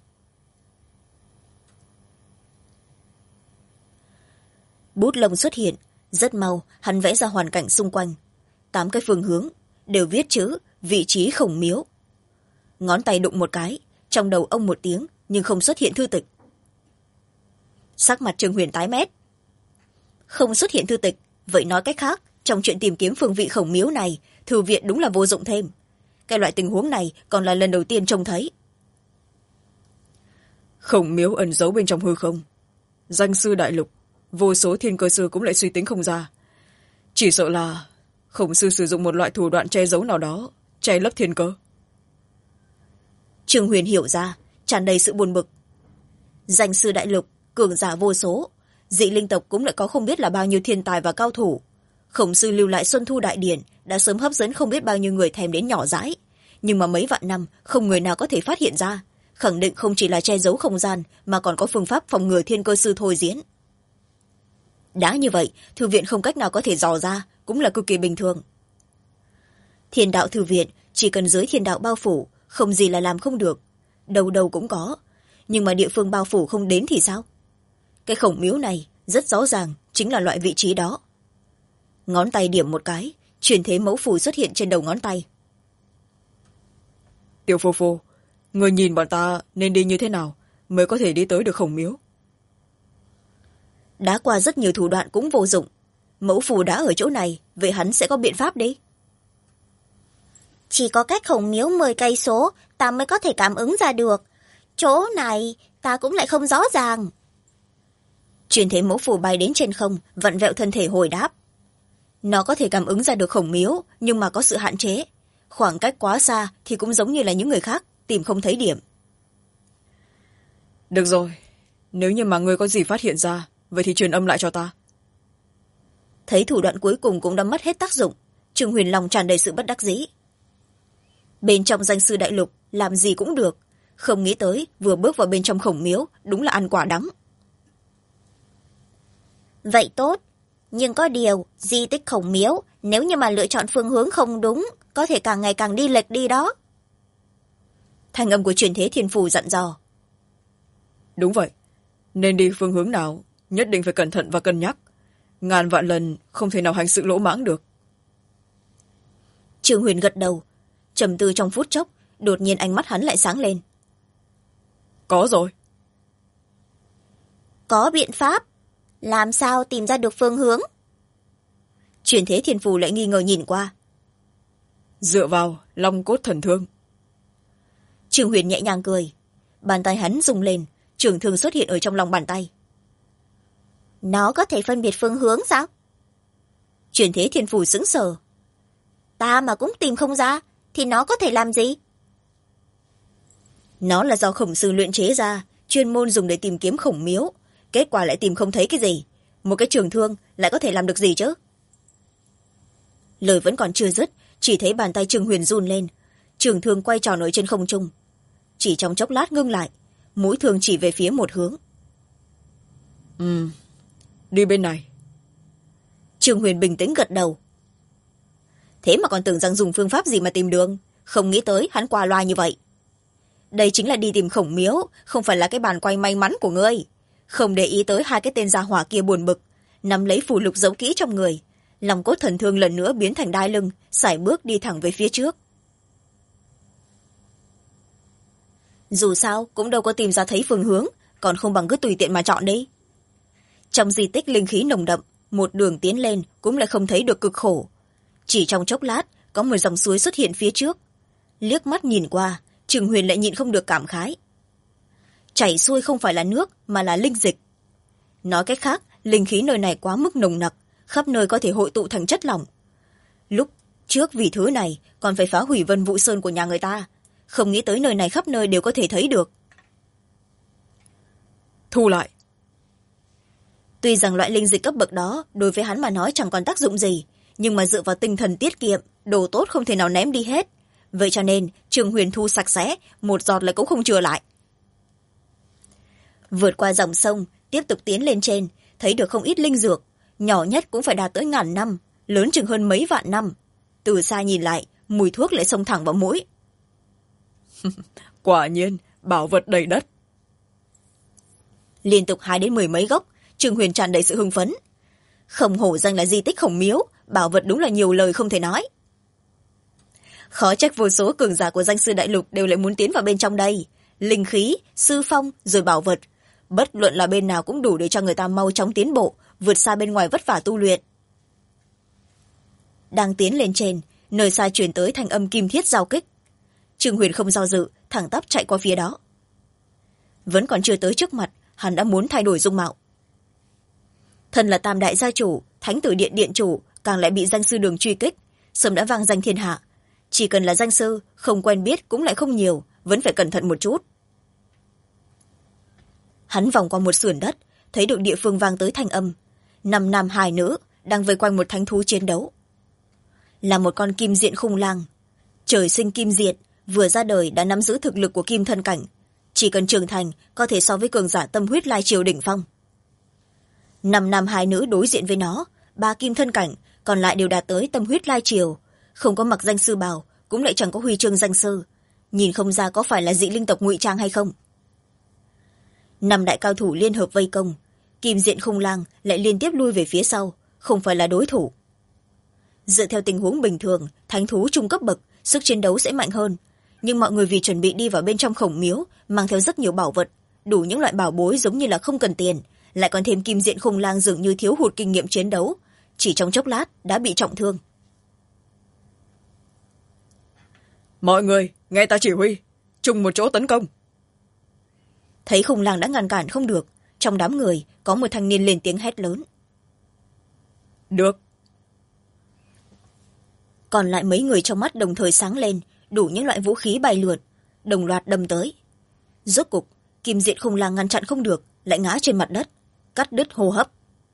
Bút lông xuất hiện, rất mau, hắn vẽ ra hoàn cảnh xung quanh. 8 cái phương hướng, đều viết chữ, vị trí Khổng Miếu. Ngón tay đụng một cái, trong đầu ông một tiếng, nhưng không xuất hiện thư tịch. Sắc mặt Trương Huyền tái mét. Không xuất hiện thư tịch, vậy nói cách khác, trong chuyện tìm kiếm phương vị Khổng Miếu này, thư viện đúng là vô dụng thêm. Cái loại tình huống này còn là lần đầu tiên trông thấy. Khổng Miếu ẩn giấu bên trong hư không. Danh sư đại lục, vô số thiên cơ sư cũng lại suy tính không ra. Chỉ sợ là Khổng sư sử dụng một loại thủ đoạn che giấu nào đó, che lấp thiên cơ. Trương Huyền hiểu ra, tràn đầy sự buồn bực. Danh sư đại lục, cường giả vô số, dị linh tộc cũng lại có không biết là bao nhiêu thiên tài và cao thủ. Khổng sư lưu lại Xuân Thu Đại Điển đã sớm hấp dẫn không biết bao nhiêu người thèm đến nhỏ dãi, nhưng mà mấy vạn năm không người nào có thể phát hiện ra, khẳng định không chỉ là che giấu không gian mà còn có phương pháp phòng ngừa thiên cơ sư thôi diễn. Đã như vậy, thư viện không cách nào có thể dò ra, cũng là cực kỳ bình thường. Thiên đạo thư viện chỉ cần giới thiên đạo bao phủ, không gì là làm không được, đâu đâu cũng có, nhưng mà địa phương bao phủ không đến thì sao? Cái Khổng Miếu này rất rõ ràng chính là loại vị trí đó. Ngón tay điểm một cái, truyền thế mẫu phù xuất hiện trên đầu ngón tay. Tiểu Phô Phô, người nhìn bọn ta nên đi như thế nào mới có thể đi tới được Khổng Miếu? Đã qua rất nhiều thủ đoạn cũng vô dụng. Mẫu phù đã ở chỗ này, vậy hắn sẽ có biện pháp đi. Chỉ có cách Khổng Miếu 10 cây số, ta mới có thể cảm ứng ra được. Chỗ này, ta cũng lại không rõ ràng. Truyền thế mẫu phù bay đến trên không, vặn vẹo thân thể hồi đáp. Nó có thể cảm ứng ra được Khổng Miếu, nhưng mà có sự hạn chế. Khoảng cách quá xa thì cũng giống như là những người khác, tìm không thấy điểm. Được rồi, nếu như mà ngươi có gì phát hiện ra, vậy thì truyền âm lại cho ta. Thấy thủ đoạn cuối cùng cũng đã mất hết tác dụng, Trương Huyền lòng tràn đầy sự bất đắc dĩ. Bên trong danh sư đại lục, làm gì cũng được. Không nghĩ tới, vừa bước vào bên trong Khổng Miếu, đúng là ăn quả đắng. Vậy tốt, Nhưng có điều, di tích Khổng Miếu, nếu như mà lựa chọn phương hướng không đúng, có thể càng ngày càng đi lệch đi đó. Thanh âm của Truyền Thế Thiên Phù dặn dò. Đúng vậy. Nên đi phương hướng nào, nhất định phải cẩn thận và cân nhắc. Ngàn vạn lần không thể nào hành sự lỗ mãng được. Trương Huyền gật đầu, trầm tư trong phút chốc, đột nhiên ánh mắt hắn lại sáng lên. Có rồi. Có biện pháp. Làm sao tìm ra được phương hướng? Truyền Thế Thiên Phù lại nghi ngờ nhìn qua. Dựa vào long cốt thần thương. Trương Huyền nhẹ nhàng cười. Bàn tay hắn rung lên, trường thương xuất hiện ở trong lòng bàn tay. Nó có thể phân biệt phương hướng sao? Truyền Thế Thiên Phù sững sờ. Ta mà cũng tìm không ra, thì nó có thể làm gì? Nó là do Khổng sư luyện chế ra, chuyên môn dùng để tìm kiếm Khổng Miếu. Kết quả lại tìm không thấy cái gì. Một cái trường thương lại có thể làm được gì chứ? Lời vẫn còn chưa dứt, chỉ thấy bàn tay Trương Huyền run lên. Trường thương quay tròn ở trên không trung. Chỉ trong chốc lát ngưng lại, mũi thương chỉ về phía một hướng. Đi bên này. Trương Huyền bình tĩnh gật đầu. Thế mà còn tưởng rằng dùng phương pháp gì mà tìm đường, không nghĩ tới hắn qua loa như vậy. Đây chính là đi tìm Khổng Miếu, không phải là cái bàn quay may mắn của ngươi. Không để ý tới hai cái tên gia hỏa kia buồn bực, nắm lấy phù lục giấu kỹ trong người. Lòng cốt thần thương lần nữa biến thành đai lưng, sải bước đi thẳng về phía trước. Dù sao cũng đâu có tìm ra thấy phương hướng, còn không bằng cứ tùy tiện mà chọn đi. Trong di tích linh khí nồng đậm, một đường tiến lên cũng lại không thấy được cực khổ. Chỉ trong chốc lát, có một dòng suối xuất hiện phía trước. Liếc mắt nhìn qua, Trừng Huyền lại nhịn không được cảm khái. Chảy xuôi không phải là nước, mà là linh dịch. Nói cách khác, linh khí nơi này quá mức nồng nặc, khắp nơi có thể hội tụ thành chất lỏng. Lúc trước vì thứ này, còn phải phá hủy Vân Vũ Sơn của nhà người ta. Không nghĩ tới nơi này khắp nơi đều có thể thấy được. Thu lại. Tuy rằng loại linh dịch cấp bậc đó đối với hắn mà nói chẳng còn tác dụng gì, nhưng mà dựa vào tinh thần tiết kiệm, đồ tốt không thể nào ném đi hết. Vậy cho nên Trương Huyền thu sạch sẽ, một giọt lại cũng không chừa lại. Vượt qua dòng sông, tiếp tục tiến lên trên, thấy được không ít linh dược, nhỏ nhất cũng phải đạt tới 1000 năm, lớn chừng hơn mấy vạn năm. Từ xa nhìn lại, mùi thuốc lại xông thẳng vào mũi. Quả nhiên bảo vật đầy đất. Liên tục 2 đến 10 mấy gốc, Trương Huyền tràn đầy sự hưng phấn. Không hổ danh là di tích Khổng Miếu, bảo vật đúng là nhiều lời không thể nói. Khó trách vô số cường giả của danh sư đại lục đều lại muốn tiến vào bên trong đây. Linh khí, sư phong, rồi bảo vật, bất luận là bên nào cũng đủ để cho người ta mau chóng tiến bộ, vượt xa bên ngoài vất vả tu luyện. Đang tiến lên trên, nơi xa chuyển tới thanh âm kim thiết giao kích. Trương Huyền không do dự, thẳng tắp chạy qua phía đó. Vẫn còn chưa tới trước mặt, hắn đã muốn thay đổi dung mạo. Thân là tam đại gia chủ, thánh tử điện điện chủ, càng lại bị danh sư đường truy kích, sớm đã vang danh thiên hạ. Chỉ cần là danh sư, không quen biết cũng lại không nhiều, vẫn phải cẩn thận một chút. Hắn vòng qua một sườn đất, thấy được địa phương vang tới thanh âm. 5 nam 2 nữ đang vây quanh một thánh thú chiến đấu. Là một con kim diện khung lang. Trời sinh kim diện, vừa ra đời đã nắm giữ thực lực của kim thân cảnh. Chỉ cần trưởng thành, có thể so với cường giả tâm huyết lai triều đỉnh phong. 5 nam 2 nữ đối diện với nó, 3 kim thân cảnh, còn lại đều đạt tới tâm huyết lai triều. Không có mặc danh sư bào, cũng lại chẳng có huy chương danh sư. Nhìn không ra có phải là dị linh tộc ngụy trang hay không. 5 đại cao thủ liên hợp vây công, kim diện khung lang lại liên tiếp lui về phía sau, không phải là đối thủ. Dựa theo tình huống bình thường, thánh thú trung cấp bậc, sức chiến đấu sẽ mạnh hơn. Nhưng mọi người vì chuẩn bị đi vào bên trong Khổng Miếu, mang theo rất nhiều bảo vật, đủ những loại bảo bối giống như là không cần tiền, lại còn thêm kim diện khung lang dường như thiếu hụt kinh nghiệm chiến đấu, chỉ trong chốc lát đã bị trọng thương. Mọi người, nghe ta chỉ huy, chung một chỗ tấn công. Thấy khung lang đã ngăn cản không được, trong đám người có một thanh niên lên tiếng hét lớn. Được. Còn lại mấy người trong mắt đồng thời sáng lên, đủ những loại vũ khí bay lượn, đồng loạt đâm tới. Rốt cục, kim diện khung lang ngăn chặn không được, lại ngã trên mặt đất, cắt đứt hô hấp.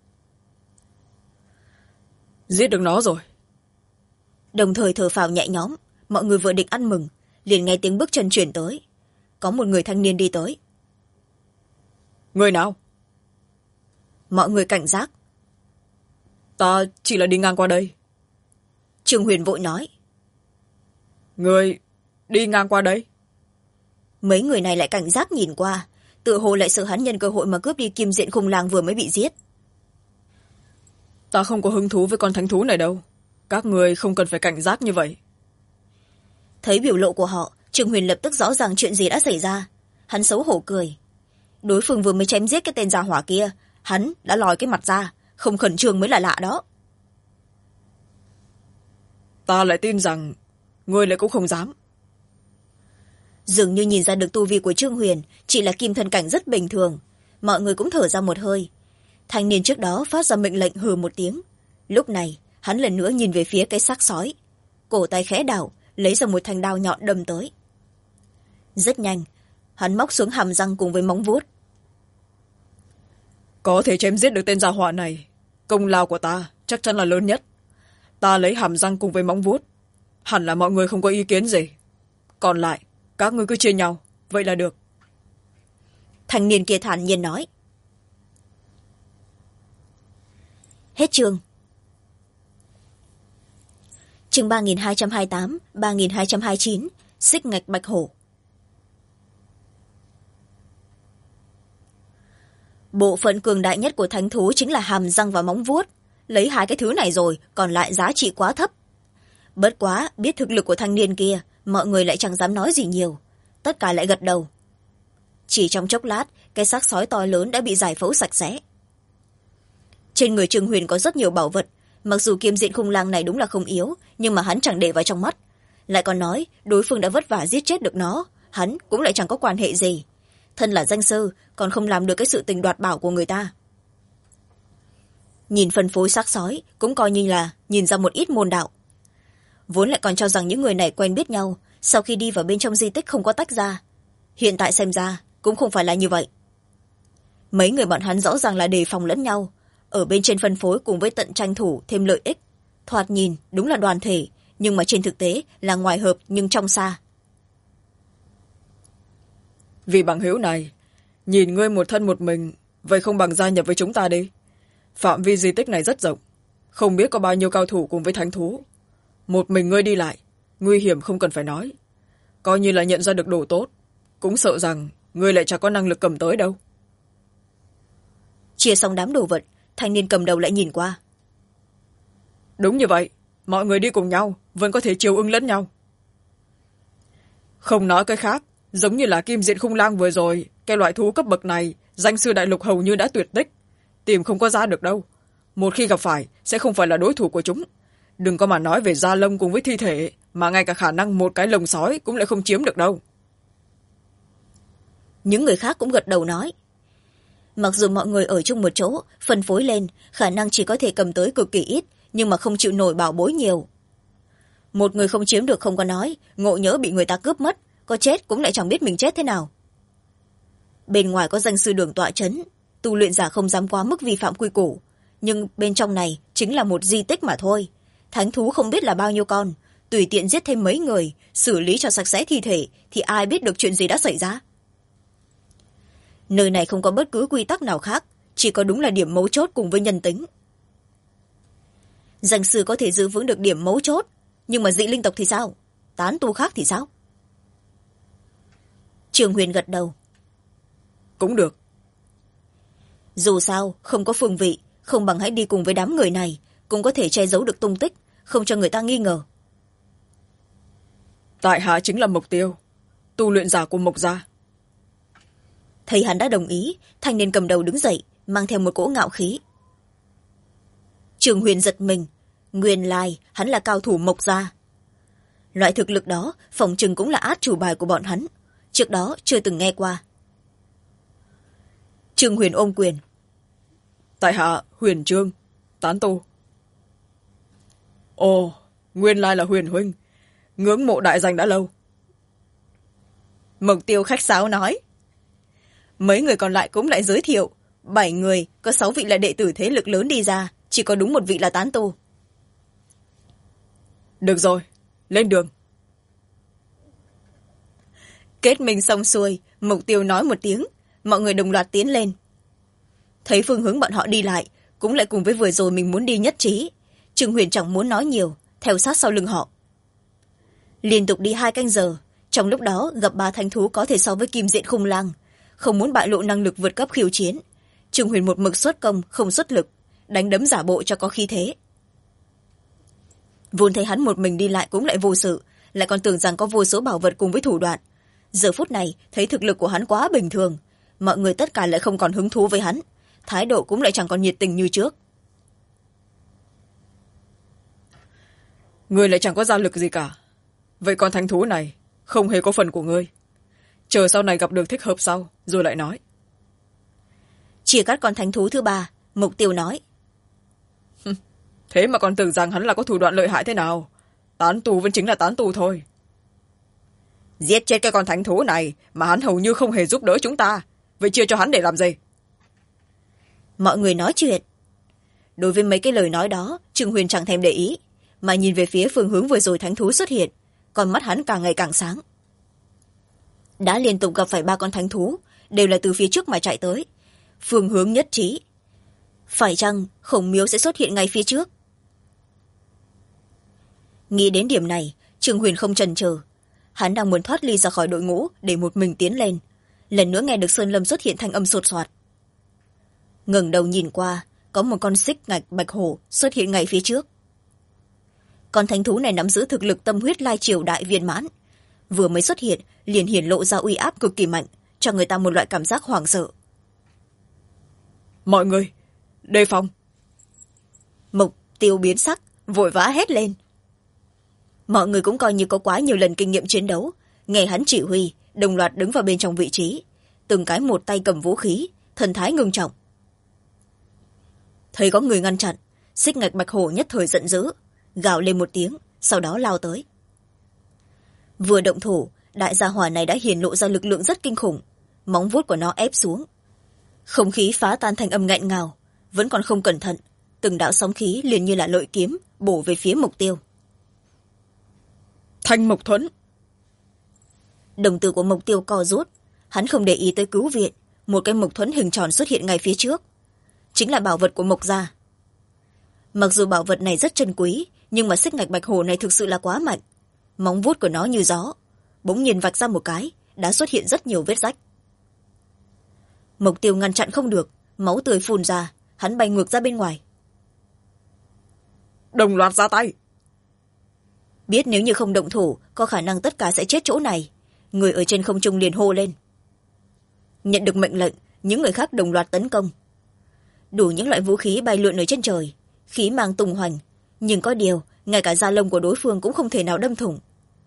Giết được nó rồi. Đồng thời thở phào nhẹ nhõm, mọi người vừa định ăn mừng, liền nghe tiếng bước chân chuyển tới. Có một người thanh niên đi tới. Người nào? Mọi người cảnh giác. Ta chỉ là đi ngang qua đây. Trương Huyền vội nói. Người đi ngang qua đây? Mấy người này lại cảnh giác nhìn qua, tựa hồ lại sợ hắn nhân cơ hội mà cướp đi kim diện khung lang vừa mới bị giết. Ta không có hứng thú với con thánh thú này đâu. Các người không cần phải cảnh giác như vậy. Thấy biểu lộ của họ, Trương Huyền lập tức rõ ràng chuyện gì đã xảy ra. Hắn xấu hổ cười. Đối phương vừa mới chém giết cái tên gia hỏa kia, hắn đã lòi cái mặt ra, không khẩn trương mới là lạ đó. Ta lại tin rằng ngươi lại cũng không dám. Dường như nhìn ra được tu vi của Trương Huyền chỉ là kim thân cảnh rất bình thường. Mọi người cũng thở ra một hơi. Thanh niên trước đó phát ra mệnh lệnh hừ một tiếng. Lúc này hắn lần nữa nhìn về phía cái xác sói, cổ tay khẽ đảo, lấy ra một thanh đao nhọn đâm tới. Rất nhanh, hắn móc xuống hàm răng cùng với móng vuốt. Có thể chém giết được tên gia hỏa này, công lao của ta chắc chắn là lớn nhất. Ta lấy hàm răng cùng với móng vuốt, hẳn là mọi người không có ý kiến gì. Còn lại các ngươi cứ chia nhau, vậy là được. Thanh niên kia thản nhiên nói. Hết chương. Chương 3228, 3229, xích ngạch bạch hổ. Bộ phận cường đại nhất của thánh thú chính là hàm răng và móng vuốt. Lấy hai cái thứ này rồi, còn lại giá trị quá thấp. Bất quá, biết thực lực của thanh niên kia, mọi người lại chẳng dám nói gì nhiều. Tất cả lại gật đầu. Chỉ trong chốc lát, cái xác sói to lớn đã bị giải phẫu sạch sẽ. Trên người Trương Huyền có rất nhiều bảo vật. Mặc dù kim diện khung lang này đúng là không yếu, nhưng mà hắn chẳng để vào trong mắt. Lại còn nói, đối phương đã vất vả giết chết được nó, hắn cũng lại chẳng có quan hệ gì. Thân là danh sư, còn không làm được cái sự tình đoạt bảo của người ta. Nhìn phân phối xác sói, cũng coi như là nhìn ra một ít môn đạo. Vốn lại còn cho rằng những người này quen biết nhau, sau khi đi vào bên trong di tích không có tách ra. Hiện tại xem ra, cũng không phải là như vậy. Mấy người bọn hắn rõ ràng là đề phòng lẫn nhau, ở bên trên phân phối cùng với tận tranh thủ thêm lợi ích. Thoạt nhìn đúng là đoàn thể, nhưng mà trên thực tế là ngoài hợp nhưng trong xa. Vì bằng hữu này, nhìn ngươi một thân một mình, vậy không bằng gia nhập với chúng ta đi. Phạm vi di tích này rất rộng, không biết có bao nhiêu cao thủ cùng với thánh thú. Một mình ngươi đi lại, nguy hiểm không cần phải nói. Coi như là nhận ra được đồ tốt, cũng sợ rằng ngươi lại chẳng có năng lực cầm tới đâu. Chia xong đám đồ vật, thanh niên cầm đầu lại nhìn qua. Đúng như vậy, mọi người đi cùng nhau vẫn có thể chiều ứng lẫn nhau. Không nói cái khác, giống như là kim diện khung lang vừa rồi, cái loại thú cấp bậc này danh sư đại lục hầu như đã tuyệt tích, tìm không có ra được đâu. Một khi gặp phải sẽ không phải là đối thủ của chúng. Đừng có mà nói về da lông cùng với thi thể, mà ngay cả khả năng một cái lồng sói cũng lại không chiếm được đâu. Những người khác cũng gật đầu nói. Mặc dù mọi người ở chung một chỗ, phân phối lên, khả năng chỉ có thể cầm tới cực kỳ ít, nhưng mà không chịu nổi bảo bối nhiều. Một người không chiếm được không có nói, ngộ nhỡ bị người ta cướp mất, có chết cũng lại chẳng biết mình chết thế nào. Bên ngoài có danh sư đường tọa chấn, tu luyện giả không dám quá mức vi phạm quy củ, nhưng bên trong này chính là một di tích mà thôi. Thánh thú không biết là bao nhiêu con, tùy tiện giết thêm mấy người, xử lý cho sạch sẽ thi thể thì ai biết được chuyện gì đã xảy ra. Nơi này không có bất cứ quy tắc nào khác, chỉ có đúng là điểm mấu chốt cùng với nhân tính. Danh sư có thể giữ vững được điểm mấu chốt, nhưng mà dị linh tộc thì sao? Tán tu khác thì sao? Trường Huyền gật đầu. Cũng được. Dù sao, không có phương vị, không bằng hãy đi cùng với đám người này, cũng có thể che giấu được tung tích, không cho người ta nghi ngờ. Tại hạ chính là Mộc Tiêu, tu luyện giả của Mộc gia. Thấy hắn đã đồng ý, thanh niên cầm đầu đứng dậy, mang theo một cỗ ngạo khí. Trường Huyền giật mình, nguyên lai hắn là cao thủ Mộc gia. Loại thực lực đó phòng chừng cũng là át chủ bài của bọn hắn, trước đó chưa từng nghe qua. Trường Huyền ôm quyền. Tại hạ Huyền Trương, tán tu. Ồ, nguyên lai là Huyền huynh, ngưỡng mộ đại danh đã lâu. Mộc Tiêu khách sáo nói. Mấy người còn lại cũng lại giới thiệu, 7 người, có 6 vị là đệ tử thế lực lớn đi ra, chỉ có đúng một vị là tán tu. Được rồi, lên đường. Kết mình xong xuôi, Mộc Tiêu nói một tiếng, mọi người đồng loạt tiến lên. Thấy phương hướng bọn họ đi lại, cũng lại cùng với vừa rồi mình muốn đi nhất trí. Trương Huyền chẳng muốn nói nhiều, theo sát sau lưng họ. Liên tục đi 2 canh giờ, trong lúc đó gặp 3 thánh thú có thể so với kim diện khung lang. Không muốn bại lộ năng lực vượt cấp khiêu chiến, Trương Huyền một mực xuất công không xuất lực, đánh đấm giả bộ cho có khí thế. Vốn thấy hắn một mình đi lại cũng lại vô sự, lại còn tưởng rằng có vô số bảo vật cùng với thủ đoạn. Giờ phút này thấy thực lực của hắn quá bình thường, mọi người tất cả lại không còn hứng thú với hắn, thái độ cũng lại chẳng còn nhiệt tình như trước. Ngươi lại chẳng có gia lực gì cả, vậy còn thánh thú này không hề có phần của ngươi. Chờ sau này gặp được thích hợp sau rồi lại nói. Chia cắt con thánh thú thứ 3, Mục Tiêu nói. Thế mà còn tưởng rằng hắn là có thủ đoạn lợi hại thế nào. Tán tù vẫn chính là tán tù thôi. Giết chết cái con thánh thú này mà hắn hầu như không hề giúp đỡ chúng ta, vậy chia cho hắn để làm gì? Mọi người nói chuyện. Đối với mấy cái lời nói đó, Trương Huyền chẳng thèm để ý, mà nhìn về phía phương hướng vừa rồi thánh thú xuất hiện, con mắt hắn càng ngày càng sáng. Đã liên tục gặp phải 3 con thánh thú, đều là từ phía trước mà chạy tới, phương hướng nhất trí. Phải chăng Khổng Miếu sẽ xuất hiện ngay phía trước? Nghĩ đến điểm này, Trương Huyền không chần chờ. Hắn đang muốn thoát ly ra khỏi đội ngũ để một mình tiến lên, lần nữa nghe được Sơn Lâm xuất hiện thanh âm sột soạt. Ngẩng đầu nhìn qua, có một con xích ngạch bạch hổ xuất hiện ngay phía trước. Con thánh thú này nắm giữ thực lực tâm huyết lai triều đại viên mãn, vừa mới xuất hiện liền hiển lộ ra uy áp cực kỳ mạnh, cho người ta một loại cảm giác hoảng sợ. Mọi người đề phòng! Mục Tiêu biến sắc, vội vã hét lên. Mọi người cũng coi như có quá nhiều lần kinh nghiệm chiến đấu, nghe hắn chỉ huy đồng loạt đứng vào bên trong vị trí, từng cái một tay cầm vũ khí, thần thái ngưng trọng. Thấy có người ngăn chặn, xích ngạch bạch hổ nhất thời giận dữ, gào lên một tiếng, sau đó lao tới. Vừa động thủ, đại gia hỏa này đã hiển lộ ra lực lượng rất kinh khủng, móng vuốt của nó ép xuống, không khí phá tan thành âm nghẹn ngào, vẫn còn không cẩn thận, từng đạo sóng khí liền như là lợi kiếm bổ về phía Mục Tiêu. Thanh Mộc Thuẫn! Đồng tử của Mục Tiêu co rút, hắn không để ý tới cứu viện, một cái mộc thuẫn hình tròn xuất hiện ngay phía trước, chính là bảo vật của Mộc gia. Mặc dù bảo vật này rất chân quý, nhưng mà xích ngạch bạch hổ này thực sự là quá mạnh, móng vuốt của nó như gió, bỗng nhiên vạch ra một cái đã xuất hiện rất nhiều vết rách. Mục Tiêu ngăn chặn không được, máu tươi phun ra, hắn bay ngược ra bên ngoài. Đồng loạt ra tay! Biết nếu như không động thủ, có khả năng tất cả sẽ chết chỗ này, người ở trên không trung liền hô lên. Nhận được mệnh lệnh, những người khác đồng loạt tấn công. Đủ những loại vũ khí bay lượn ở trên trời, khí mang tung hoành, nhưng có điều ngay cả da lông của đối phương cũng không thể nào đâm thủng.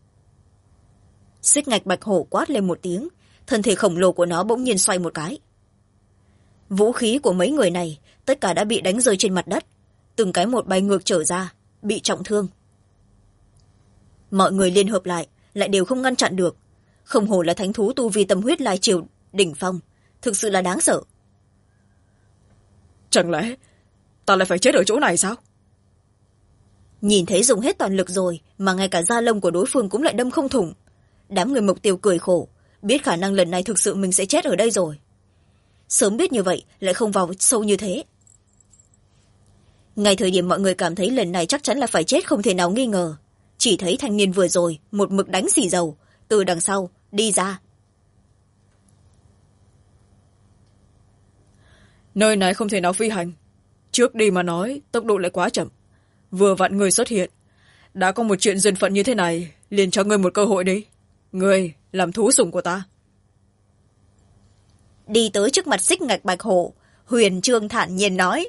Xích ngạch bạch hổ quát lên một tiếng, thân thể khổng lồ của nó bỗng nhiên xoay một cái. Vũ khí của mấy người này tất cả đã bị đánh rơi trên mặt đất, từng cái một bay ngược trở ra, bị trọng thương. Mọi người liên hợp lại đều không ngăn chặn được, không hổ là thánh thú tu vi tâm huyết lai triều đỉnh phong, thực sự là đáng sợ. Chẳng lẽ ta lại phải chết ở chỗ này sao? Nhìn thấy dùng hết toàn lực rồi mà ngay cả da lông của đối phương cũng lại đâm không thủng, đám người Mục Tiêu cười khổ, biết khả năng lần này thực sự mình sẽ chết ở đây rồi. Sớm biết như vậy lại không vào sâu như thế. Ngay thời điểm mọi người cảm thấy lần này chắc chắn là phải chết không thể nào nghi ngờ, chỉ thấy thanh niên vừa rồi một mực đánh xì dầu từ đằng sau đi ra. Nơi này không thể nào phi hành, trước đi mà nói tốc độ lại quá chậm, vừa vặn người xuất hiện, đã có một chuyện duyên phận như thế này, liền cho ngươi một cơ hội đi, ngươi làm thú sủng của ta. Đi tới trước mặt xích ngạch bạch hổ, Huyền Trương thản nhiên nói.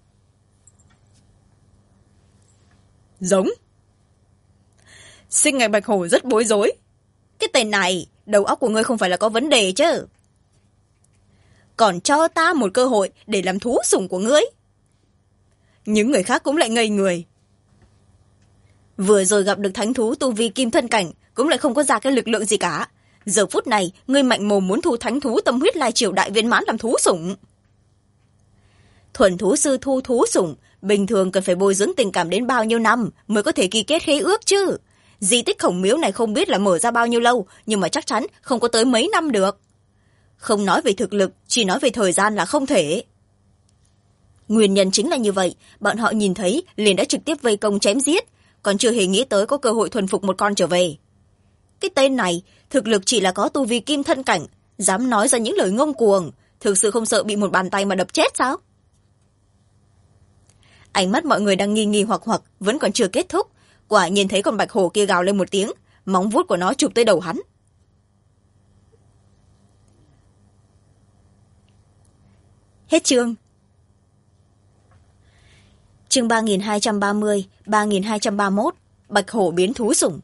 Giống. Xích ngạch bạch hổ rất bối rối. Cái tên này, đầu óc của ngươi không phải là có vấn đề chứ? Còn cho ta một cơ hội để làm thú sủng của ngươi. Những người khác cũng lại ngây người. Vừa rồi gặp được thánh thú tu vi kim thân cảnh, cũng lại không có ra cái lực lượng gì cả. Giờ phút này, ngươi mạnh mồm muốn thu thánh thú tâm huyết lai triều đại viên mãn làm thú sủng. Thuần thú sư thu thú sủng, bình thường cần phải bồi dưỡng tình cảm đến bao nhiêu năm mới có thể ký kết khế ước chứ? Di tích Khổng Miếu này không biết là mở ra bao nhiêu lâu, nhưng mà chắc chắn không có tới mấy năm được. Không nói về thực lực, chỉ nói về thời gian là không thể. Nguyên nhân chính là như vậy, bọn họ nhìn thấy liền đã trực tiếp vây công chém giết, còn chưa hề nghĩ tới có cơ hội thuần phục một con trở về. Cái tên này thực lực chỉ là có tu vi kim thân cảnh, dám nói ra những lời ngông cuồng, thực sự không sợ bị một bàn tay mà đập chết sao? Ánh mắt mọi người đang nghi nghi hoặc hoặc vẫn còn chưa kết thúc, quả nhiên thấy con bạch hổ kia gào lên một tiếng, móng vuốt của nó chụp tới đầu hắn. Hết chương. Chương 3230, 3231, bạch hổ biến thú sủng.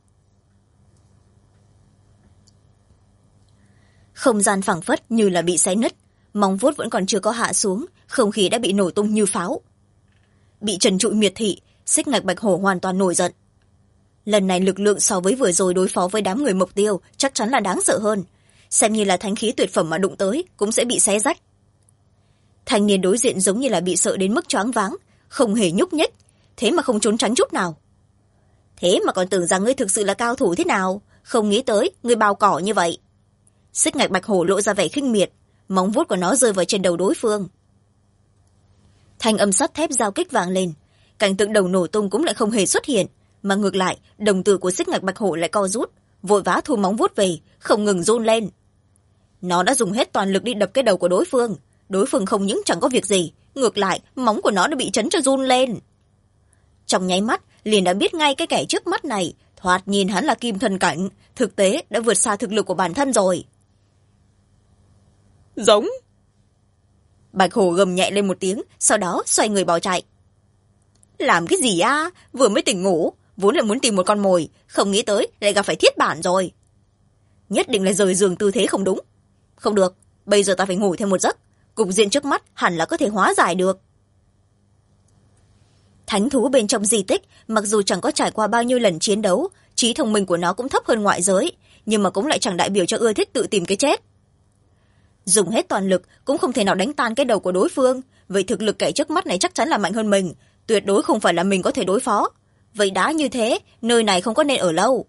Không gian phẳng phất như là bị xé nứt, móng vuốt vẫn còn chưa có hạ xuống, không khí đã bị nổ tung như pháo. Bị trần trụi miệt thị, xích ngạch bạch hổ hoàn toàn nổi giận. Lần này lực lượng so với vừa rồi đối phó với đám người mục tiêu chắc chắn là đáng sợ hơn, xem như là thánh khí tuyệt phẩm mà đụng tới cũng sẽ bị xé rách. Thanh niên đối diện giống như là bị sợ đến mức choáng váng, không hề nhúc nhích, thế mà không trốn tránh chút nào. Thế mà còn tưởng rằng ngươi thực sự là cao thủ thế nào, không nghĩ tới ngươi bao cỏ như vậy. Xích ngạch bạch hổ lộ ra vẻ khinh miệt, móng vuốt của nó rơi vào trên đầu đối phương. Thanh âm sắt thép giao kích vang lên, cảnh tượng đầu nổ tung cũng lại không hề xuất hiện, mà ngược lại đồng tử của xích ngạch bạch hổ lại co rút, vội vã thu móng vuốt về, không ngừng run lên. Nó đã dùng hết toàn lực đi đập cái đầu của đối phương không những chẳng có việc gì, ngược lại móng của nó đã bị chấn cho run lên. Trong nháy mắt liền đã biết ngay cái kẻ trước mắt này thoạt nhìn hắn là kim thần cảnh, thực tế đã vượt xa thực lực của bản thân rồi. Giống. Bạch hổ gầm nhẹ lên một tiếng, sau đó xoay người bỏ chạy. Làm cái gì à, vừa mới tỉnh ngủ, vốn là muốn tìm một con mồi, không nghĩ tới lại gặp phải thiết bản rồi. Nhất định là rời giường tư thế không đúng. Không được, bây giờ ta phải ngủ thêm một giấc, cục diện trước mắt hẳn là có thể hóa giải được. Thánh thú bên trong di tích, mặc dù chẳng có trải qua bao nhiêu lần chiến đấu, trí thông minh của nó cũng thấp hơn ngoại giới, nhưng mà cũng lại chẳng đại biểu cho ưa thích tự tìm cái chết. Dùng hết toàn lực cũng không thể nào đánh tan cái đầu của đối phương, vậy thực lực kẻ trước mắt này chắc chắn là mạnh hơn mình, tuyệt đối không phải là mình có thể đối phó. Vậy đã như thế, nơi này không có nên ở lâu.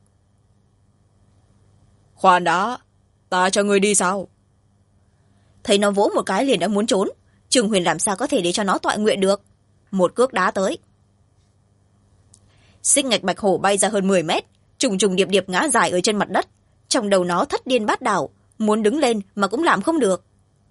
Khoan đã, ta cho ngươi đi sao? Thấy nó vỗ một cái liền đã muốn trốn, Trương Huyền làm sao có thể để cho nó tọa nguyện được. Một cước đá tới. Xích ngạch bạch hổ bay ra hơn 10 mét, trùng trùng điệp điệp ngã dài ở trên mặt đất, trong đầu nó thất điên bát đảo, muốn đứng lên mà cũng làm không được.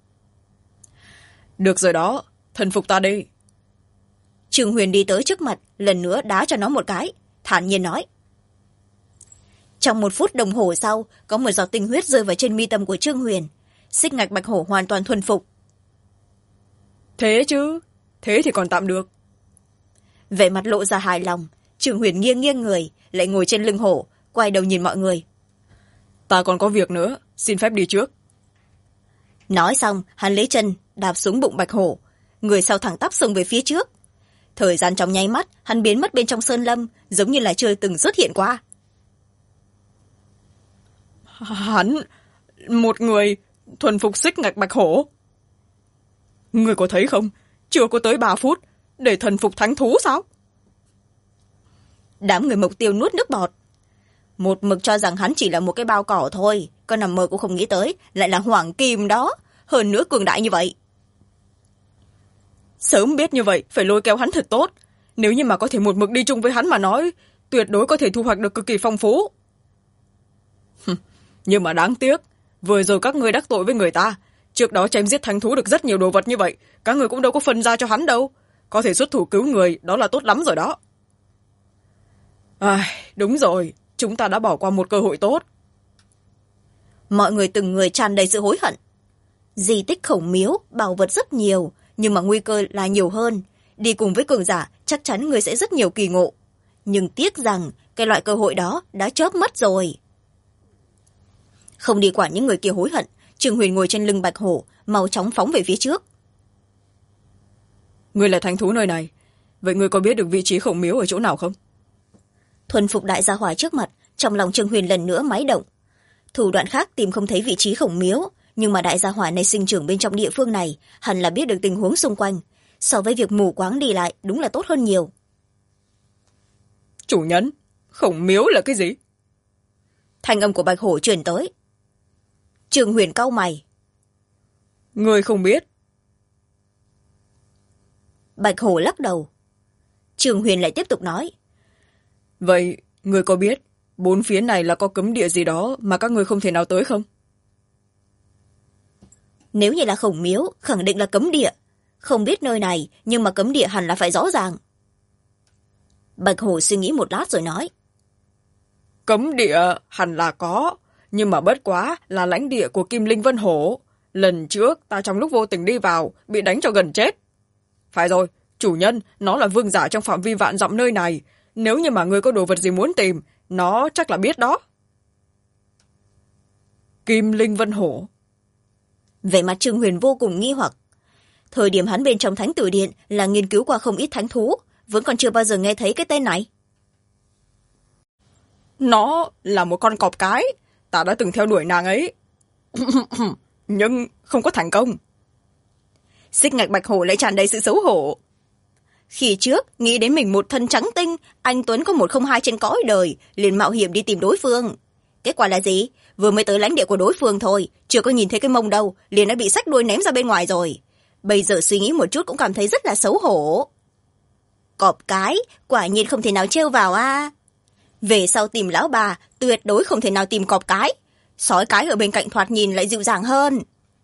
Được rồi đó, thần phục ta đi. Trương Huyền đi tới trước mặt, lần nữa đá cho nó một cái, thản nhiên nói. Trong 1 phút đồng hồ sau, có một giọt tinh huyết rơi vào trên mi tâm của Trương Huyền. Xích ngạch bạch hổ hoàn toàn thuần phục. Thế chứ, thế thì còn tạm được. Vẻ mặt lộ ra hài lòng, Trương Huyền nghiêng nghiêng người, lại ngồi trên lưng hổ, quay đầu nhìn mọi người. Ta còn có việc nữa, xin phép đi trước. Nói xong, hắn lấy chân đạp xuống bụng bạch hổ, người sau thẳng tắp xông về phía trước. Thời gian trong nháy mắt, hắn biến mất bên trong sơn lâm, giống như là chưa từng xuất hiện qua. Hắn, một người thuần phục xích ngạch bạch hổ. Người có thấy không, chưa có tới 3 phút để thần phục thánh thú sao? Đám người mục tiêu nuốt nước bọt. Một mực cho rằng hắn chỉ là một cái bao cỏ thôi, con nằm mơ cũng không nghĩ tới lại là hoàng kim đó, hơn nữa cường đại như vậy. Sớm biết như vậy phải lôi kéo hắn thật tốt, nếu như mà có thể một mực đi chung với hắn mà nói, tuyệt đối có thể thu hoạch được cực kỳ phong phú. Nhưng mà đáng tiếc, vừa rồi các ngươi đắc tội với người ta, trước đó chém giết thánh thú được rất nhiều đồ vật như vậy, các người cũng đâu có phân ra cho hắn đâu, có thể xuất thủ cứu người đó là tốt lắm rồi đó. Đúng rồi, chúng ta đã bỏ qua một cơ hội tốt. Mọi người từng người tràn đầy sự hối hận. Di tích khổng miếu, bảo vật rất nhiều, nhưng mà nguy cơ là nhiều hơn. Đi cùng với cường giả, chắc chắn người sẽ rất nhiều kỳ ngộ. Nhưng tiếc rằng, cái loại cơ hội đó đã chớp mất rồi. Không đi quản những người kia hối hận, Trương Huyền ngồi trên lưng bạch hổ, mau chóng phóng về phía trước. Ngươi là thánh thú nơi này, vậy ngươi có biết được vị trí khổng miếu ở chỗ nào không? Thuần phục đại gia hỏa trước mặt, trong lòng Trương Huyền lần nữa máy động. Thủ đoạn khác tìm không thấy vị trí khổng miếu, nhưng mà đại gia hỏa này sinh trưởng bên trong địa phương này, hẳn là biết được tình huống xung quanh. So với việc mù quáng đi lại, đúng là tốt hơn nhiều. Chủ nhân, khổng miếu là cái gì? Thanh âm của bạch hổ truyền tới. Trương Huyền cau mày. Ngươi không biết. Bạch hổ lắc đầu. Trường Huyền lại tiếp tục nói. Vậy người có biết bốn phía này là có cấm địa gì đó mà các người không thể nào tới không? Nếu như là Khổng Miếu, khẳng định là cấm địa. Không biết nơi này, nhưng mà cấm địa hẳn là phải rõ ràng. Bạch hổ suy nghĩ một lát rồi nói. Cấm địa hẳn là có, nhưng mà bất quá là lãnh địa của Kim Linh Vân Hổ. Lần trước ta trong lúc vô tình đi vào bị đánh cho gần chết. Phải rồi, chủ nhân, nó là vương giả trong phạm vi vạn dặm nơi này. Nếu như mà người có đồ vật gì muốn tìm, nó chắc là biết đó. Kim Linh Vân Hổ. Vẻ mặt Trương Huyền vô cùng nghi hoặc. Thời điểm hắn bên trong Thánh Tử Điện là nghiên cứu qua không ít thánh thú, vẫn còn chưa bao giờ nghe thấy cái tên này. Nó là một con cọp cái, ta đã từng theo đuổi nàng ấy. Nhưng không có thành công. Xích ngạch Bạch hổ lại tràn đầy sự xấu hổ. Khi trước, nghĩ đến mình một thân trắng tinh, anh Tuấn có 102 trên cõi đời, liền mạo hiểm đi tìm đối phương. Kết quả là gì? Vừa mới tới lãnh địa của đối phương thôi, chưa có nhìn thấy cái mông đâu, liền đã bị xách đuôi ném ra bên ngoài rồi. Bây giờ suy nghĩ một chút cũng cảm thấy rất là xấu hổ. Cọp cái, quả nhiên không thể nào trêu vào a. Về sau tìm lão bà, tuyệt đối không thể nào tìm cọp cái. Sói cái ở bên cạnh thoạt nhìn lại dịu dàng hơn.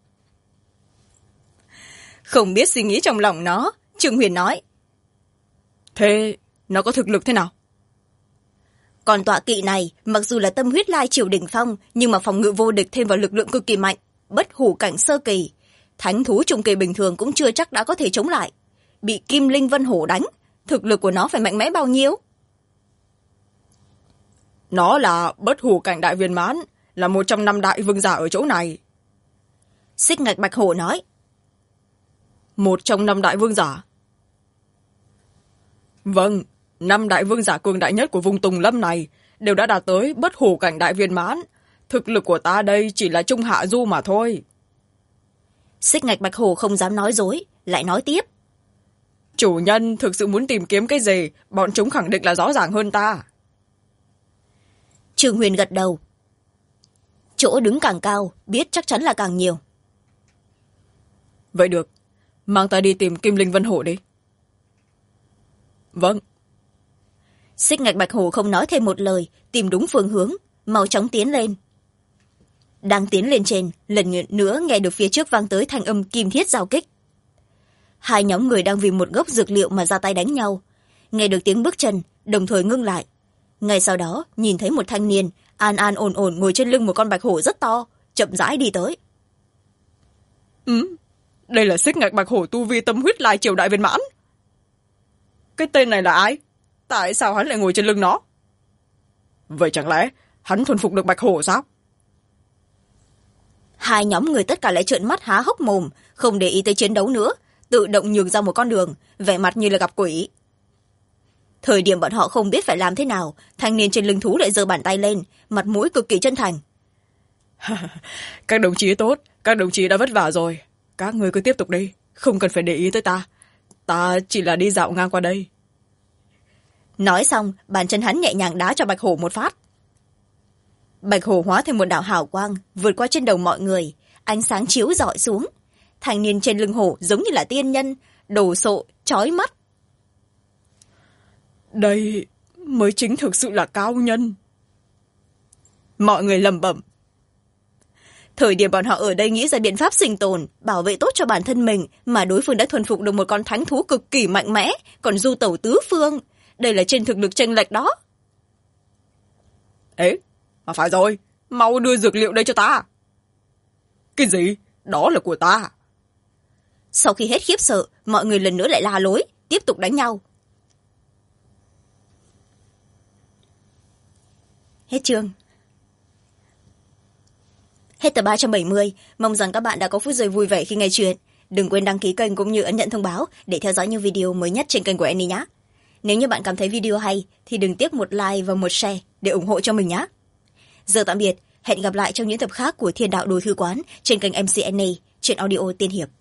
Không biết suy nghĩ trong lòng nó, Trương Huyền nói. Thế nó có thực lực thế nào? Còn tọa kỵ này, mặc dù là tâm huyết lai triều đỉnh phong, nhưng mà phòng ngự vô địch thêm vào lực lượng cực kỳ mạnh, bất hủ cảnh sơ kỳ. Thánh thú trung kỳ bình thường cũng chưa chắc đã có thể chống lại. Bị Kim Linh Vân Hổ đánh, thực lực của nó phải mạnh mẽ bao nhiêu? Nó là bất hủ cảnh đại viên mãn, là một trong 5 đại vương giả ở chỗ này. Xích ngạch Bạch hổ nói. Một trong 5 đại vương giả? Vâng, 5 đại vương giả cường đại nhất của vùng Tùng Lâm này đều đã đạt tới bất hủ cảnh đại viên mãn. Thực lực của ta đây chỉ là trung hạ du mà thôi. Xích ngạch Bạch hổ không dám nói dối, lại nói tiếp. Chủ nhân thực sự muốn tìm kiếm cái gì, bọn chúng khẳng định là rõ ràng hơn ta. Trương Huyền gật đầu. Chỗ đứng càng cao, biết chắc chắn là càng nhiều. Vậy được, mang ta đi tìm Kim Linh Vân Hổ đi. Vâng. Xích ngạch Bạch hổ không nói thêm một lời, tìm đúng phương hướng, mau chóng tiến lên. Đang tiến lên trên, lần nữa nghe được phía trước vang tới thanh âm kim thiết giao kích. Hai nhóm người đang vì một gốc dược liệu mà ra tay đánh nhau. Nghe được tiếng bước chân, đồng thời ngưng lại. Ngay sau đó, nhìn thấy một thanh niên, an an ổn ổn ngồi trên lưng một con bạch hổ rất to, chậm rãi đi tới. Đây là xích ngạch Bạch hổ tu vi tâm huyết lai triều đại viên mãn. Cái tên này là ai? Tại sao hắn lại ngồi trên lưng nó? Vậy chẳng lẽ hắn thuần phục được Bạch hổ sao? Hai nhóm người tất cả lại trợn mắt há hốc mồm, không để ý tới chiến đấu nữa, tự động nhường ra một con đường, vẻ mặt như là gặp quỷ. Thời điểm bọn họ không biết phải làm thế nào, thanh niên trên lưng thú lại giơ bàn tay lên, mặt mũi cực kỳ chân thành. Các đồng chí tốt, các đồng chí đã vất vả rồi. Các người cứ tiếp tục đi, không cần phải để ý tới ta. Ta chỉ là đi dạo ngang qua đây. Nói xong, bàn chân hắn nhẹ nhàng đá cho Bạch hổ một phát. Bạch hổ hóa thành một đạo hào quang, vượt qua trên đầu mọi người, ánh sáng chiếu rọi xuống. Thanh niên trên lưng hổ giống như là tiên nhân, đồ sộ, chói mắt. Đây mới chính thực sự là cao nhân. Mọi người lẩm bẩm. Thời điểm bọn họ ở đây nghĩ ra biện pháp sinh tồn, bảo vệ tốt cho bản thân mình, mà đối phương đã thuần phục được một con thánh thú cực kỳ mạnh mẽ, còn du tẩu tứ phương. Đây là trên thực lực chênh lệch đó. Ế, mà phải rồi, mau đưa dược liệu đây cho ta. Cái gì? Đó là của ta. Sau khi hết khiếp sợ, mọi người lần nữa lại la lối, tiếp tục đánh nhau. Hết chương. Hết tập 370, mong rằng các bạn đã có phút giây vui vẻ khi nghe chuyện. Đừng quên đăng ký kênh cũng như ấn nhận thông báo để theo dõi những video mới nhất trên kênh của Annie nhé. Nếu như bạn cảm thấy video hay thì đừng tiếc một like và một share để ủng hộ cho mình nhé. Giờ tạm biệt, hẹn gặp lại trong những tập khác của Thiên Đạo Đồ Thư Quán trên kênh MC Annie, truyện audio tiên hiệp.